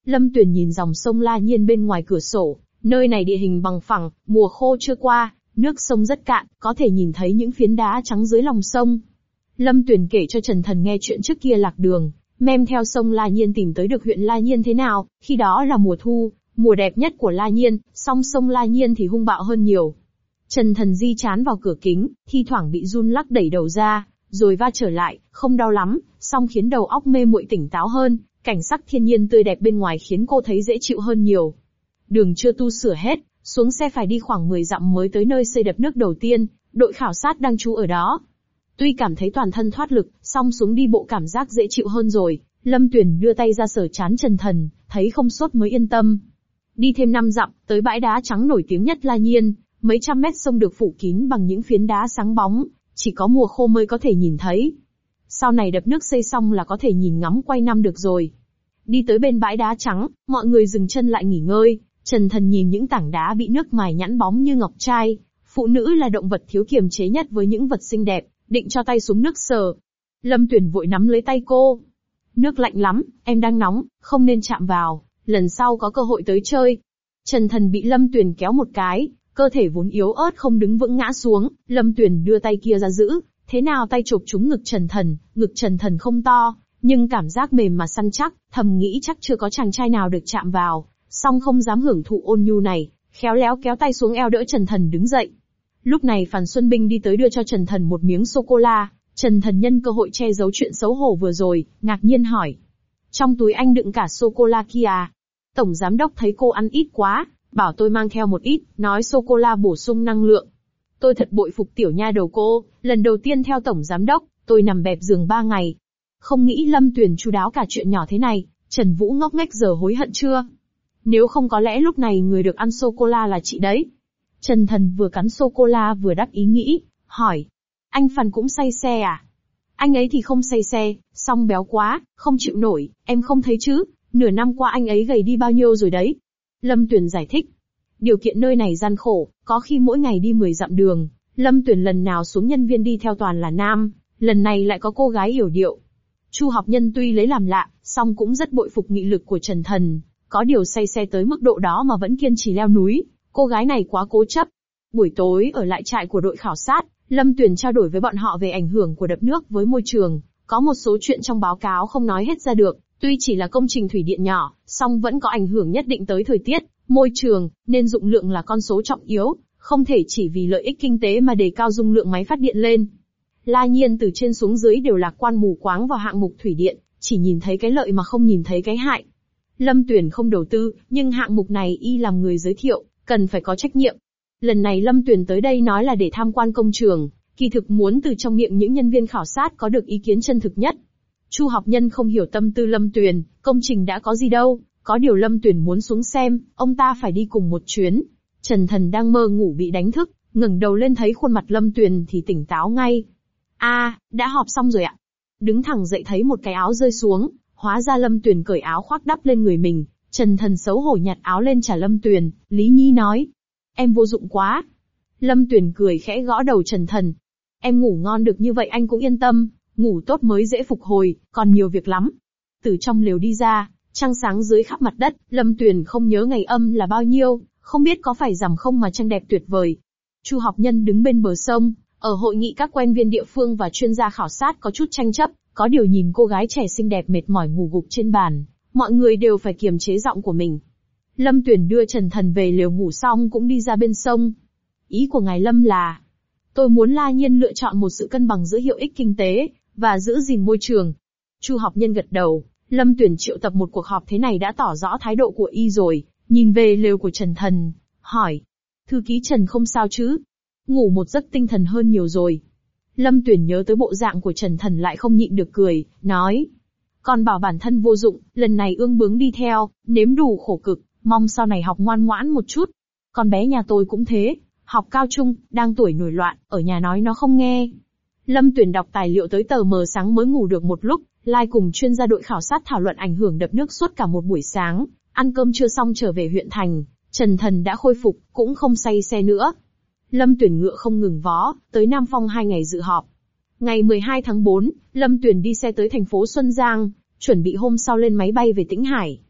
Lâm Tuyền nhìn dòng sông La Nhiên bên ngoài cửa sổ, nơi này địa hình bằng phẳng, mùa khô chưa qua, nước sông rất cạn, có thể nhìn thấy những phiến đá trắng dưới lòng sông. Lâm Tuyền kể cho Trần Thần nghe chuyện trước kia lạc đường, men theo sông La Nhiên tìm tới được huyện La Nhiên thế nào, khi đó là mùa thu, mùa đẹp nhất của La Nhiên, song sông La Nhiên thì hung bạo hơn nhiều. Trần Thần di chán vào cửa kính, thi thoảng bị run lắc đẩy đầu ra, rồi va trở lại, không đau lắm, song khiến đầu óc mê muội tỉnh táo hơn, cảnh sắc thiên nhiên tươi đẹp bên ngoài khiến cô thấy dễ chịu hơn nhiều. Đường chưa tu sửa hết, xuống xe phải đi khoảng mười dặm mới tới nơi xây đập nước đầu tiên, đội khảo sát đang trú ở đó. Tuy cảm thấy toàn thân thoát lực, song xuống đi bộ cảm giác dễ chịu hơn rồi, Lâm Tuyền đưa tay ra sờ trán Trần Thần, thấy không sốt mới yên tâm. Đi thêm năm dặm, tới bãi đá trắng nổi tiếng nhất La Nhiên, mấy trăm mét sông được phủ kín bằng những phiến đá sáng bóng, chỉ có mùa khô mới có thể nhìn thấy. Sau này đập nước xây xong là có thể nhìn ngắm quay năm được rồi. Đi tới bên bãi đá trắng, mọi người dừng chân lại nghỉ ngơi, Trần Thần nhìn những tảng đá bị nước mài nhẵn bóng như ngọc trai. Phụ nữ là động vật thiếu kiềm chế nhất với những vật xinh đẹp, định cho tay xuống nước sờ. Lâm Tuyền vội nắm lấy tay cô. Nước lạnh lắm, em đang nóng, không nên chạm vào, lần sau có cơ hội tới chơi. Trần Thần bị Lâm Tuyền kéo một cái, cơ thể vốn yếu ớt không đứng vững ngã xuống, Lâm Tuyền đưa tay kia ra giữ, thế nào tay chộp trúng ngực Trần Thần, ngực Trần Thần không to, nhưng cảm giác mềm mà săn chắc, thầm nghĩ chắc chưa có chàng trai nào được chạm vào, song không dám hưởng thụ ôn nhu này, khéo léo kéo tay xuống eo đỡ Trần Thần đứng dậy. Lúc này Phàn Xuân Binh đi tới đưa cho Trần Thần một miếng sô-cô-la, Trần Thần nhân cơ hội che giấu chuyện xấu hổ vừa rồi, ngạc nhiên hỏi. Trong túi anh đựng cả sô-cô-la kia à? Tổng giám đốc thấy cô ăn ít quá, bảo tôi mang theo một ít, nói sô-cô-la bổ sung năng lượng. Tôi thật bội phục tiểu nha đầu cô, lần đầu tiên theo tổng giám đốc, tôi nằm bẹp giường ba ngày. Không nghĩ Lâm Tuyền chu đáo cả chuyện nhỏ thế này, Trần Vũ ngốc nghếch giờ hối hận chưa? Nếu không có lẽ lúc này người được ăn sô-cô-la là chị đấy. Trần Thần vừa cắn sô-cô-la vừa đắc ý nghĩ, hỏi. Anh Phàn cũng say xe à? Anh ấy thì không say xe, song béo quá, không chịu nổi, em không thấy chứ, nửa năm qua anh ấy gầy đi bao nhiêu rồi đấy. Lâm Tuyền giải thích. Điều kiện nơi này gian khổ, có khi mỗi ngày đi mười dặm đường, Lâm Tuyền lần nào xuống nhân viên đi theo toàn là nam, lần này lại có cô gái yểu điệu. Chu Học Nhân tuy lấy làm lạ, song cũng rất bội phục nghị lực của Trần Thần, có điều say xe tới mức độ đó mà vẫn kiên trì leo núi, cô gái này quá cố chấp. Buổi tối ở lại trại của đội khảo sát, Lâm Tuyền trao đổi với bọn họ về ảnh hưởng của đập nước với môi trường, có một số chuyện trong báo cáo không nói hết ra được, tuy chỉ là công trình thủy điện nhỏ, song vẫn có ảnh hưởng nhất định tới thời tiết, môi trường, nên dụng lượng là con số trọng yếu, không thể chỉ vì lợi ích kinh tế mà đề cao dung lượng máy phát điện lên. La Nhiên từ trên xuống dưới đều lạc quan mù quáng vào hạng mục thủy điện, chỉ nhìn thấy cái lợi mà không nhìn thấy cái hại. Lâm Tuyền không đầu tư, nhưng hạng mục này y làm người giới thiệu, cần phải có trách nhiệm. Lần này Lâm Tuyền tới đây nói là để tham quan công trường, kỳ thực muốn từ trong miệng những nhân viên khảo sát có được ý kiến chân thực nhất. Chu Học Nhân không hiểu tâm tư Lâm Tuyền, công trình đã có gì đâu, có điều Lâm Tuyền muốn xuống xem, ông ta phải đi cùng một chuyến. Trần Thần đang mơ ngủ bị đánh thức, ngẩng đầu lên thấy khuôn mặt Lâm Tuyền thì tỉnh táo ngay. A, à, đã họp xong rồi ạ. Đứng thẳng dậy thấy một cái áo rơi xuống, hóa ra Lâm Tuyền cởi áo khoác đắp lên người mình. Trần Thần xấu hổ nhặt áo lên trả Lâm Tuyền, Lý Nhi nói. Em vô dụng quá. Lâm Tuyền cười khẽ gõ đầu Trần Thần. Em ngủ ngon được như vậy anh cũng yên tâm, ngủ tốt mới dễ phục hồi, còn nhiều việc lắm. Từ trong lều đi ra, trăng sáng dưới khắp mặt đất, Lâm Tuyền không nhớ ngày âm là bao nhiêu, không biết có phải rằm không mà trăng đẹp tuyệt vời. Chu Học Nhân đứng bên bờ sông, ở hội nghị các quan viên địa phương và chuyên gia khảo sát có chút tranh chấp, có điều nhìn cô gái trẻ xinh đẹp mệt mỏi ngủ gục trên bàn, mọi người đều phải kiềm chế giọng của mình. Lâm Tuyền đưa Trần Thần về lều ngủ xong cũng đi ra bên sông. Ý của ngài Lâm là, tôi muốn La Nhiên lựa chọn một sự cân bằng giữa hiệu ích kinh tế và giữ gìn môi trường. Chu Học Nhân gật đầu, Lâm Tuyền triệu tập một cuộc họp thế này đã tỏ rõ thái độ của y rồi, nhìn về lều của Trần Thần, hỏi, thư ký Trần không sao chứ? Ngủ một giấc tinh thần hơn nhiều rồi. Lâm Tuyền nhớ tới bộ dạng của Trần Thần lại không nhịn được cười, nói, còn bảo bản thân vô dụng, lần này ương bướng đi theo, nếm đủ khổ cực, mong sau này học ngoan ngoãn một chút. Con bé nhà tôi cũng thế, học cao trung, đang tuổi nổi loạn, ở nhà nói nó không nghe. Lâm Tuyền đọc tài liệu tới tờ mờ sáng mới ngủ được một lúc, lai cùng chuyên gia đội khảo sát thảo luận ảnh hưởng đập nước suốt cả một buổi sáng, ăn cơm trưa xong trở về huyện thành, Trần Thần đã khôi phục, cũng không say xe nữa. Lâm Tuyền ngựa không ngừng vó, tới Nam Phong hai ngày dự họp. Ngày mười hai tháng tư, Lâm Tuyền đi xe tới thành phố Xuân Giang, chuẩn bị hôm sau lên máy bay về Tĩnh Hải.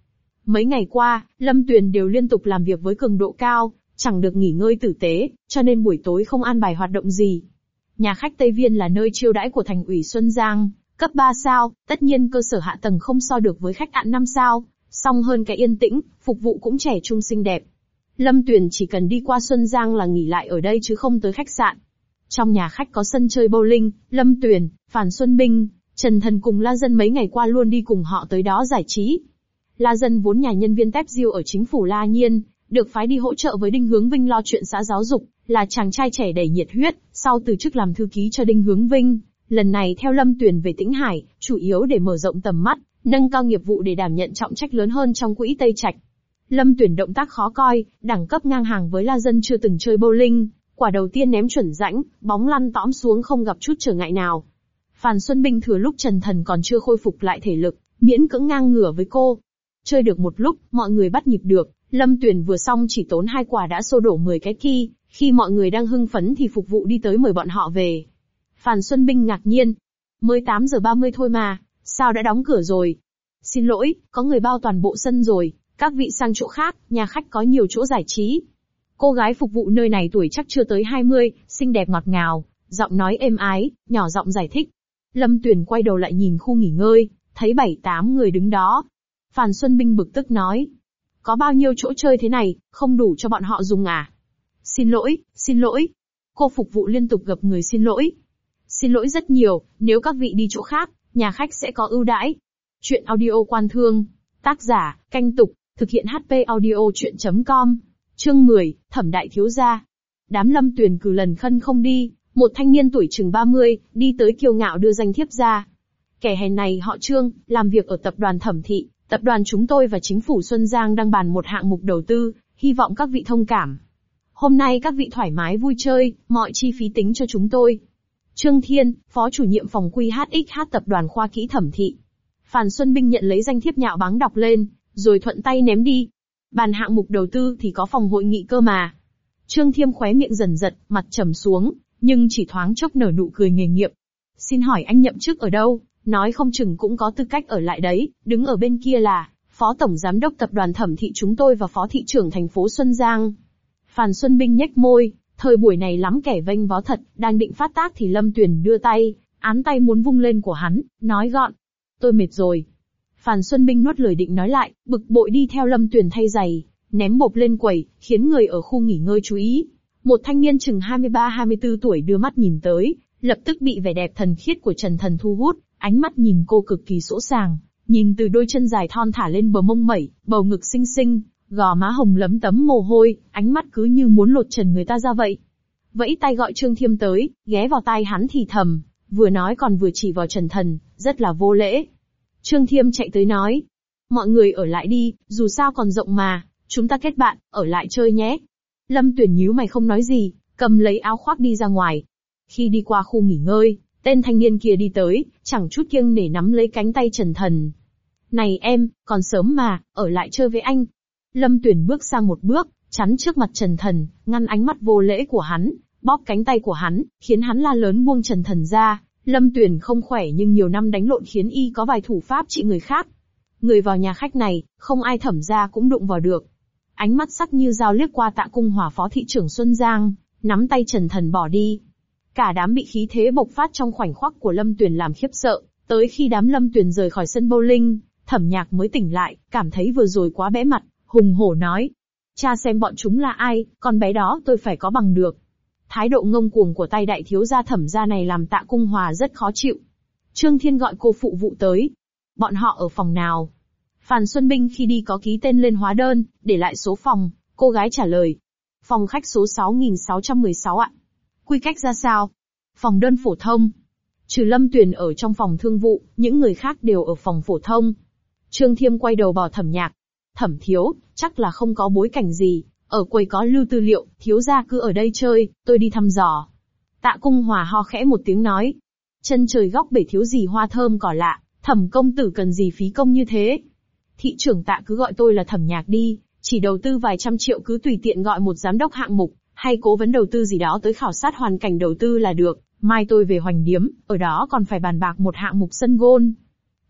Mấy ngày qua, Lâm Tuyền đều liên tục làm việc với cường độ cao, chẳng được nghỉ ngơi tử tế, cho nên buổi tối không an bài hoạt động gì. Nhà khách Tây Viên là nơi chiêu đãi của thành ủy Xuân Giang, cấp ba sao, tất nhiên cơ sở hạ tầng không so được với khách sạn năm sao, song hơn cái yên tĩnh, phục vụ cũng trẻ trung xinh đẹp. Lâm Tuyền chỉ cần đi qua Xuân Giang là nghỉ lại ở đây chứ không tới khách sạn. Trong nhà khách có sân chơi bowling, Lâm Tuyền, Phan Xuân Binh, Trần Thần cùng La Dân mấy ngày qua luôn đi cùng họ tới đó giải trí. La Dân vốn nhà nhân viên tép diêu ở chính phủ La Nhiên, được phái đi hỗ trợ với Đinh Hướng Vinh lo chuyện xã giáo dục, là chàng trai trẻ đầy nhiệt huyết, sau từ chức làm thư ký cho Đinh Hướng Vinh. Lần này theo Lâm Tuyền về Tĩnh Hải, chủ yếu để mở rộng tầm mắt, nâng cao nghiệp vụ để đảm nhận trọng trách lớn hơn trong quỹ Tây Trạch. Lâm Tuyền động tác khó coi, đẳng cấp ngang hàng với La Dân chưa từng chơi bowling, quả đầu tiên ném chuẩn rãnh, bóng lăn tõm xuống không gặp chút trở ngại nào. Phan Xuân Binh thừa lúc Trần Thần còn chưa khôi phục lại thể lực, miễn cưỡng ngang ngửa với cô. Chơi được một lúc, mọi người bắt nhịp được, Lâm Tuyền vừa xong chỉ tốn hai quả đã xô đổ mười cái ki, khi mọi người đang hưng phấn thì phục vụ đi tới mời bọn họ về. Phan Xuân Binh ngạc nhiên. Mới tám giờ ba mươi thôi mà, sao đã đóng cửa rồi? Xin lỗi, có người bao toàn bộ sân rồi, các vị sang chỗ khác, nhà khách có nhiều chỗ giải trí. Cô gái phục vụ nơi này tuổi chắc chưa tới hai mươi, xinh đẹp ngọt ngào, giọng nói êm ái, nhỏ giọng giải thích. Lâm Tuyền quay đầu lại nhìn khu nghỉ ngơi, thấy bảy tám người đứng đó. Phan Xuân Binh bực tức nói. Có bao nhiêu chỗ chơi thế này, không đủ cho bọn họ dùng à? Xin lỗi, xin lỗi. Cô phục vụ liên tục gặp người xin lỗi. Xin lỗi rất nhiều, nếu các vị đi chỗ khác, nhà khách sẽ có ưu đãi. Chuyện audio quan thương. Tác giả, Canh Tục, thực hiện hát pê audio chuyện chấm com. Chương mười, Thẩm Đại Thiếu Gia. Đám Lâm Tuyền cừ lần khân không đi, một thanh niên tuổi chừng ba mươi, đi tới kiêu ngạo đưa danh thiếp ra. Kẻ hèn này họ Trương, làm việc ở tập đoàn Thẩm Thị, tập đoàn chúng tôi và chính phủ Xuân Giang đang bàn một hạng mục đầu tư, hy vọng các vị thông cảm. Hôm nay các vị thoải mái vui chơi, mọi chi phí tính cho chúng tôi. Trương Thiên, Phó chủ nhiệm phòng quy hát ích hát tập đoàn Khoa Kỹ Thẩm Thị. Phan Xuân Binh nhận lấy danh thiếp nhạo báng đọc lên, rồi thuận tay ném đi. Bàn hạng mục đầu tư thì có phòng hội nghị cơ mà. Trương Thiêm khóe miệng dần giật, mặt trầm xuống, nhưng chỉ thoáng chốc nở nụ cười nghề nghiệp. Xin hỏi anh nhậm chức ở đâu, nói không chừng cũng có tư cách ở lại đấy, đứng ở bên kia là Phó Tổng Giám đốc Tập đoàn Thẩm Thị chúng tôi và Phó Thị trưởng thành phố Xuân Giang. Phan Xuân Binh nhếch môi, thời buổi này lắm kẻ vênh váo thật, đang định phát tác thì Lâm Tuyền đưa tay, án tay muốn vung lên của hắn, nói gọn. Tôi mệt rồi. Phan Xuân Binh nuốt lời định nói lại, bực bội đi theo Lâm Tuyền thay giày, ném bộp lên quầy, khiến người ở khu nghỉ ngơi chú ý. Một thanh niên chừng hai mươi ba hai mươi tư tuổi đưa mắt nhìn tới, lập tức bị vẻ đẹp thần khiết của Trần Thần thu hút, ánh mắt nhìn cô cực kỳ sỗ sàng, nhìn từ đôi chân dài thon thả lên bờ mông mẩy, bầu ngực xinh xinh, gò má hồng lấm tấm mồ hôi, ánh mắt cứ như muốn lột trần người ta ra vậy. Vẫy tay gọi Trương Thiêm tới, ghé vào tai hắn thì thầm, vừa nói còn vừa chỉ vào Trần Thần, rất là vô lễ. Trương Thiêm chạy tới nói, mọi người ở lại đi, dù sao còn rộng mà, chúng ta kết bạn, ở lại chơi nhé. Lâm Tuyền nhíu mày không nói gì, cầm lấy áo khoác đi ra ngoài. Khi đi qua khu nghỉ ngơi, tên thanh niên kia đi tới, chẳng chút kiêng nể nắm lấy cánh tay Trần Thần. Này em, còn sớm mà, ở lại chơi với anh. Lâm Tuyền bước sang một bước, chắn trước mặt Trần Thần, ngăn ánh mắt vô lễ của hắn, bóp cánh tay của hắn, khiến hắn la lớn buông Trần Thần ra. Lâm Tuyền không khỏe nhưng nhiều năm đánh lộn khiến y có vài thủ pháp trị người khác. Người vào nhà khách này, không ai Thẩm ra cũng đụng vào được. Ánh mắt sắc như dao liếc qua Tạ Cung Hòa Phó Thị trưởng Xuân Giang, nắm tay Trần Thần bỏ đi. Cả đám bị khí thế bộc phát trong khoảnh khắc của Lâm Tuyền làm khiếp sợ, tới khi đám Lâm Tuyền rời khỏi sân bowling, Thẩm Nhạc mới tỉnh lại, cảm thấy vừa rồi quá bẽ mặt, hùng hổ nói. Cha xem bọn chúng là ai, con bé đó tôi phải có bằng được. Thái độ ngông cuồng của tay đại thiếu gia Thẩm gia này làm Tạ Cung Hòa rất khó chịu. Trương Thiên gọi cô phụ vụ tới. Bọn họ ở phòng nào? Phan Xuân Binh khi đi có ký tên lên hóa đơn, để lại số phòng, cô gái trả lời. Phòng khách số sáu nghìn sáu trăm mười sáu ạ. Quy cách ra sao? Phòng đơn phổ thông. Trừ Lâm Tuyền ở trong phòng thương vụ, những người khác đều ở phòng phổ thông. Trương Thiêm quay đầu bảo Thẩm Nhạc. Thẩm thiếu, chắc là không có bối cảnh gì, ở quầy có lưu tư liệu, thiếu gia cứ ở đây chơi, tôi đi thăm dò. Tạ Cung Hòa ho khẽ một tiếng nói. Chân trời góc bể thiếu gì hoa thơm cỏ lạ, Thẩm công tử cần gì phí công như thế? Thị trưởng Tạ cứ gọi tôi là Thẩm Nhạc đi, chỉ đầu tư vài trăm triệu cứ tùy tiện gọi một giám đốc hạng mục, hay cố vấn đầu tư gì đó tới khảo sát hoàn cảnh đầu tư là được, mai tôi về Hoành Điếm, ở đó còn phải bàn bạc một hạng mục sân gôn.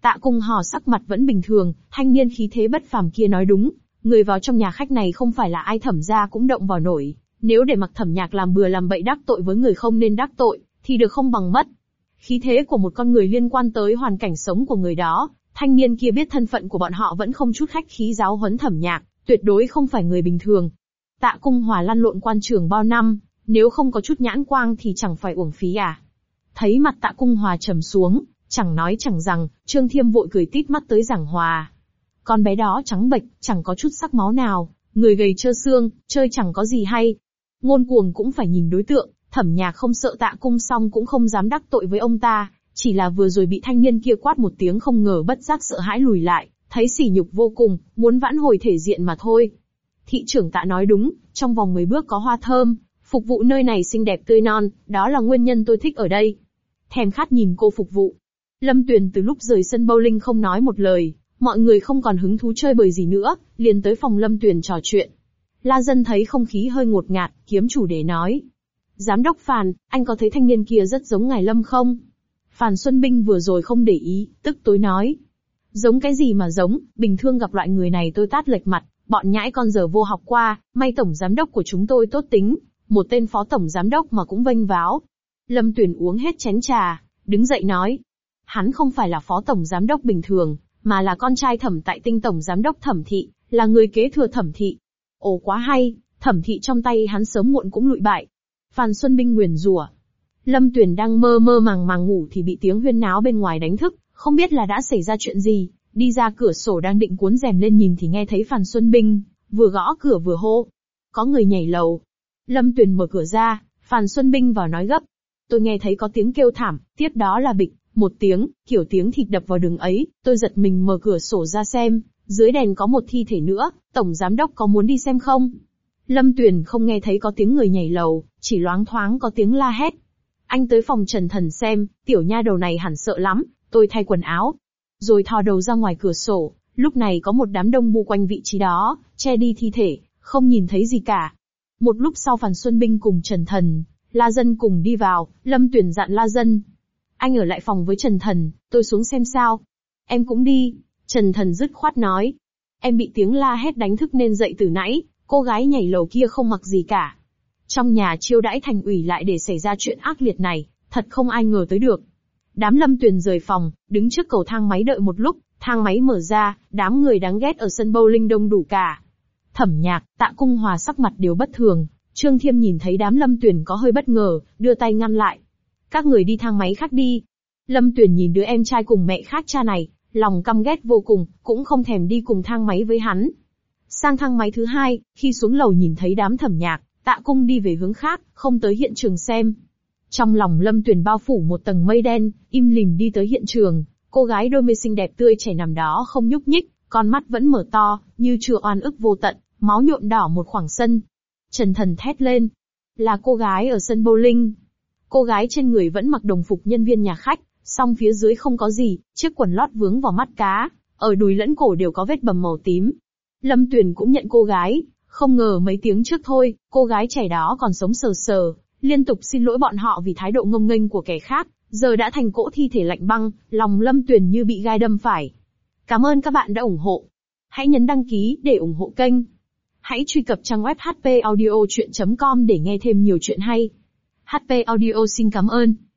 Tạ Cung Hò sắc mặt vẫn bình thường, thanh niên khí thế bất phàm kia nói đúng, người vào trong nhà khách này không phải là ai Thẩm gia cũng động vào nổi, nếu để mặc Thẩm Nhạc làm bừa làm bậy đắc tội với người không nên đắc tội, thì được không bằng mất. Khí thế của một con người liên quan tới hoàn cảnh sống của người đó, thanh niên kia biết thân phận của bọn họ vẫn không chút khách khí giáo huấn Thẩm Nhạc, tuyệt đối không phải người bình thường. Tạ Cung Hòa lăn lộn quan trường bao năm, nếu không có chút nhãn quang thì chẳng phải uổng phí à. Thấy mặt Tạ Cung Hòa trầm xuống, chẳng nói chẳng rằng, Trương Thiêm vội cười tít mắt tới giảng hòa. Con bé đó trắng bệch, chẳng có chút sắc máu nào, người gầy trơ xương, chơi chẳng có gì hay. Ngôn cuồng cũng phải nhìn đối tượng, Thẩm Nhạc không sợ Tạ Cung song cũng không dám đắc tội với ông ta, chỉ là vừa rồi bị thanh niên kia quát một tiếng không ngờ bất giác sợ hãi lùi lại, thấy sỉ nhục vô cùng, muốn vãn hồi thể diện mà thôi. Thị trưởng Tạ nói đúng, trong vòng mười bước có hoa thơm, phục vụ nơi này xinh đẹp tươi non, đó là nguyên nhân tôi thích ở đây. Thèm khát nhìn cô phục vụ. Lâm Tuyền từ lúc rời sân bowling không nói một lời, mọi người không còn hứng thú chơi bời gì nữa, liền tới phòng Lâm Tuyền trò chuyện. La Dân thấy không khí hơi ngột ngạt, kiếm chủ đề nói. Giám đốc Phàn, anh có thấy thanh niên kia rất giống ngài Lâm không? Phàn Xuân Binh vừa rồi không để ý, tức tối nói. Giống cái gì mà giống, bình thường gặp loại người này tôi tát lệch mặt, bọn nhãi con giờ vô học qua, may tổng giám đốc của chúng tôi tốt tính, một tên phó tổng giám đốc mà cũng vênh váo. Lâm Tuyền uống hết chén trà, đứng dậy nói. Hắn không phải là phó tổng giám đốc bình thường, mà là con trai Thẩm Tại Tinh tổng giám đốc Thẩm Thị, là người kế thừa Thẩm Thị. Ồ quá hay, Thẩm Thị trong tay hắn sớm muộn cũng lụi bại. Phàn Xuân Binh nguyền rủa. Lâm Tuyền đang mơ mơ màng màng ngủ thì bị tiếng huyên náo bên ngoài đánh thức, không biết là đã xảy ra chuyện gì, đi ra cửa sổ đang định cuốn rèm lên nhìn thì nghe thấy Phàn Xuân Binh vừa gõ cửa vừa hô. Có người nhảy lầu. Lâm Tuyền mở cửa ra, Phàn Xuân Binh vào nói gấp. Tôi nghe thấy có tiếng kêu thảm, tiếp đó là bịch, một tiếng, kiểu tiếng thịt đập vào đường ấy, tôi giật mình mở cửa sổ ra xem, dưới đèn có một thi thể nữa, tổng giám đốc có muốn đi xem không? Lâm Tuyền không nghe thấy có tiếng người nhảy lầu, chỉ loáng thoáng có tiếng la hét. Anh tới phòng Trần Thần xem, tiểu nha đầu này hẳn sợ lắm, tôi thay quần áo. Rồi thò đầu ra ngoài cửa sổ, lúc này có một đám đông bu quanh vị trí đó, che đi thi thể, không nhìn thấy gì cả. Một lúc sau Phàn Xuân Binh cùng Trần Thần, La Dân cùng đi vào, Lâm Tuyền dặn La Dân. Anh ở lại phòng với Trần Thần, tôi xuống xem sao. Em cũng đi, Trần Thần dứt khoát nói. Em bị tiếng la hét đánh thức nên dậy từ nãy, cô gái nhảy lầu kia không mặc gì cả. Trong nhà chiêu đãi thành ủy lại để xảy ra chuyện ác liệt này, thật không ai ngờ tới được. Đám Lâm Tuyền rời phòng, đứng trước cầu thang máy đợi một lúc, thang máy mở ra, đám người đáng ghét ở sân bowling đông đủ cả. Thẩm Nhạc, Tạ Cung Hòa sắc mặt đều bất thường, Trương Thiêm nhìn thấy đám Lâm Tuyền có hơi bất ngờ, đưa tay ngăn lại. Các người đi thang máy khác đi. Lâm Tuyền nhìn đứa em trai cùng mẹ khác cha này, lòng căm ghét vô cùng, cũng không thèm đi cùng thang máy với hắn. Sang thang máy thứ hai, khi xuống lầu nhìn thấy đám Thẩm Nhạc, Tạ Cung đi về hướng khác, không tới hiện trường xem. Trong lòng Lâm Tuyền bao phủ một tầng mây đen, im lìm đi tới hiện trường, cô gái đôi môi xinh đẹp tươi trẻ nằm đó không nhúc nhích, con mắt vẫn mở to, như chưa oan ức vô tận, máu nhuộm đỏ một khoảng sân. Trần Thần thét lên. Là cô gái ở sân bowling. Cô gái trên người vẫn mặc đồng phục nhân viên nhà khách, song phía dưới không có gì, chiếc quần lót vướng vào mắt cá, ở đùi lẫn cổ đều có vết bầm màu tím. Lâm Tuyền cũng nhận cô gái, không ngờ mấy tiếng trước thôi, cô gái trẻ đó còn sống sờ sờ, liên tục xin lỗi bọn họ vì thái độ ngông nghênh của kẻ khác, giờ đã thành cỗ thi thể lạnh băng, lòng Lâm Tuyền như bị gai đâm phải. Cảm ơn các bạn đã ủng hộ. Hãy nhấn đăng ký để ủng hộ kênh. Hãy truy cập trang web h p audio chuyện chấm com để nghe thêm nhiều chuyện hay. hát pê Audio xin cảm ơn.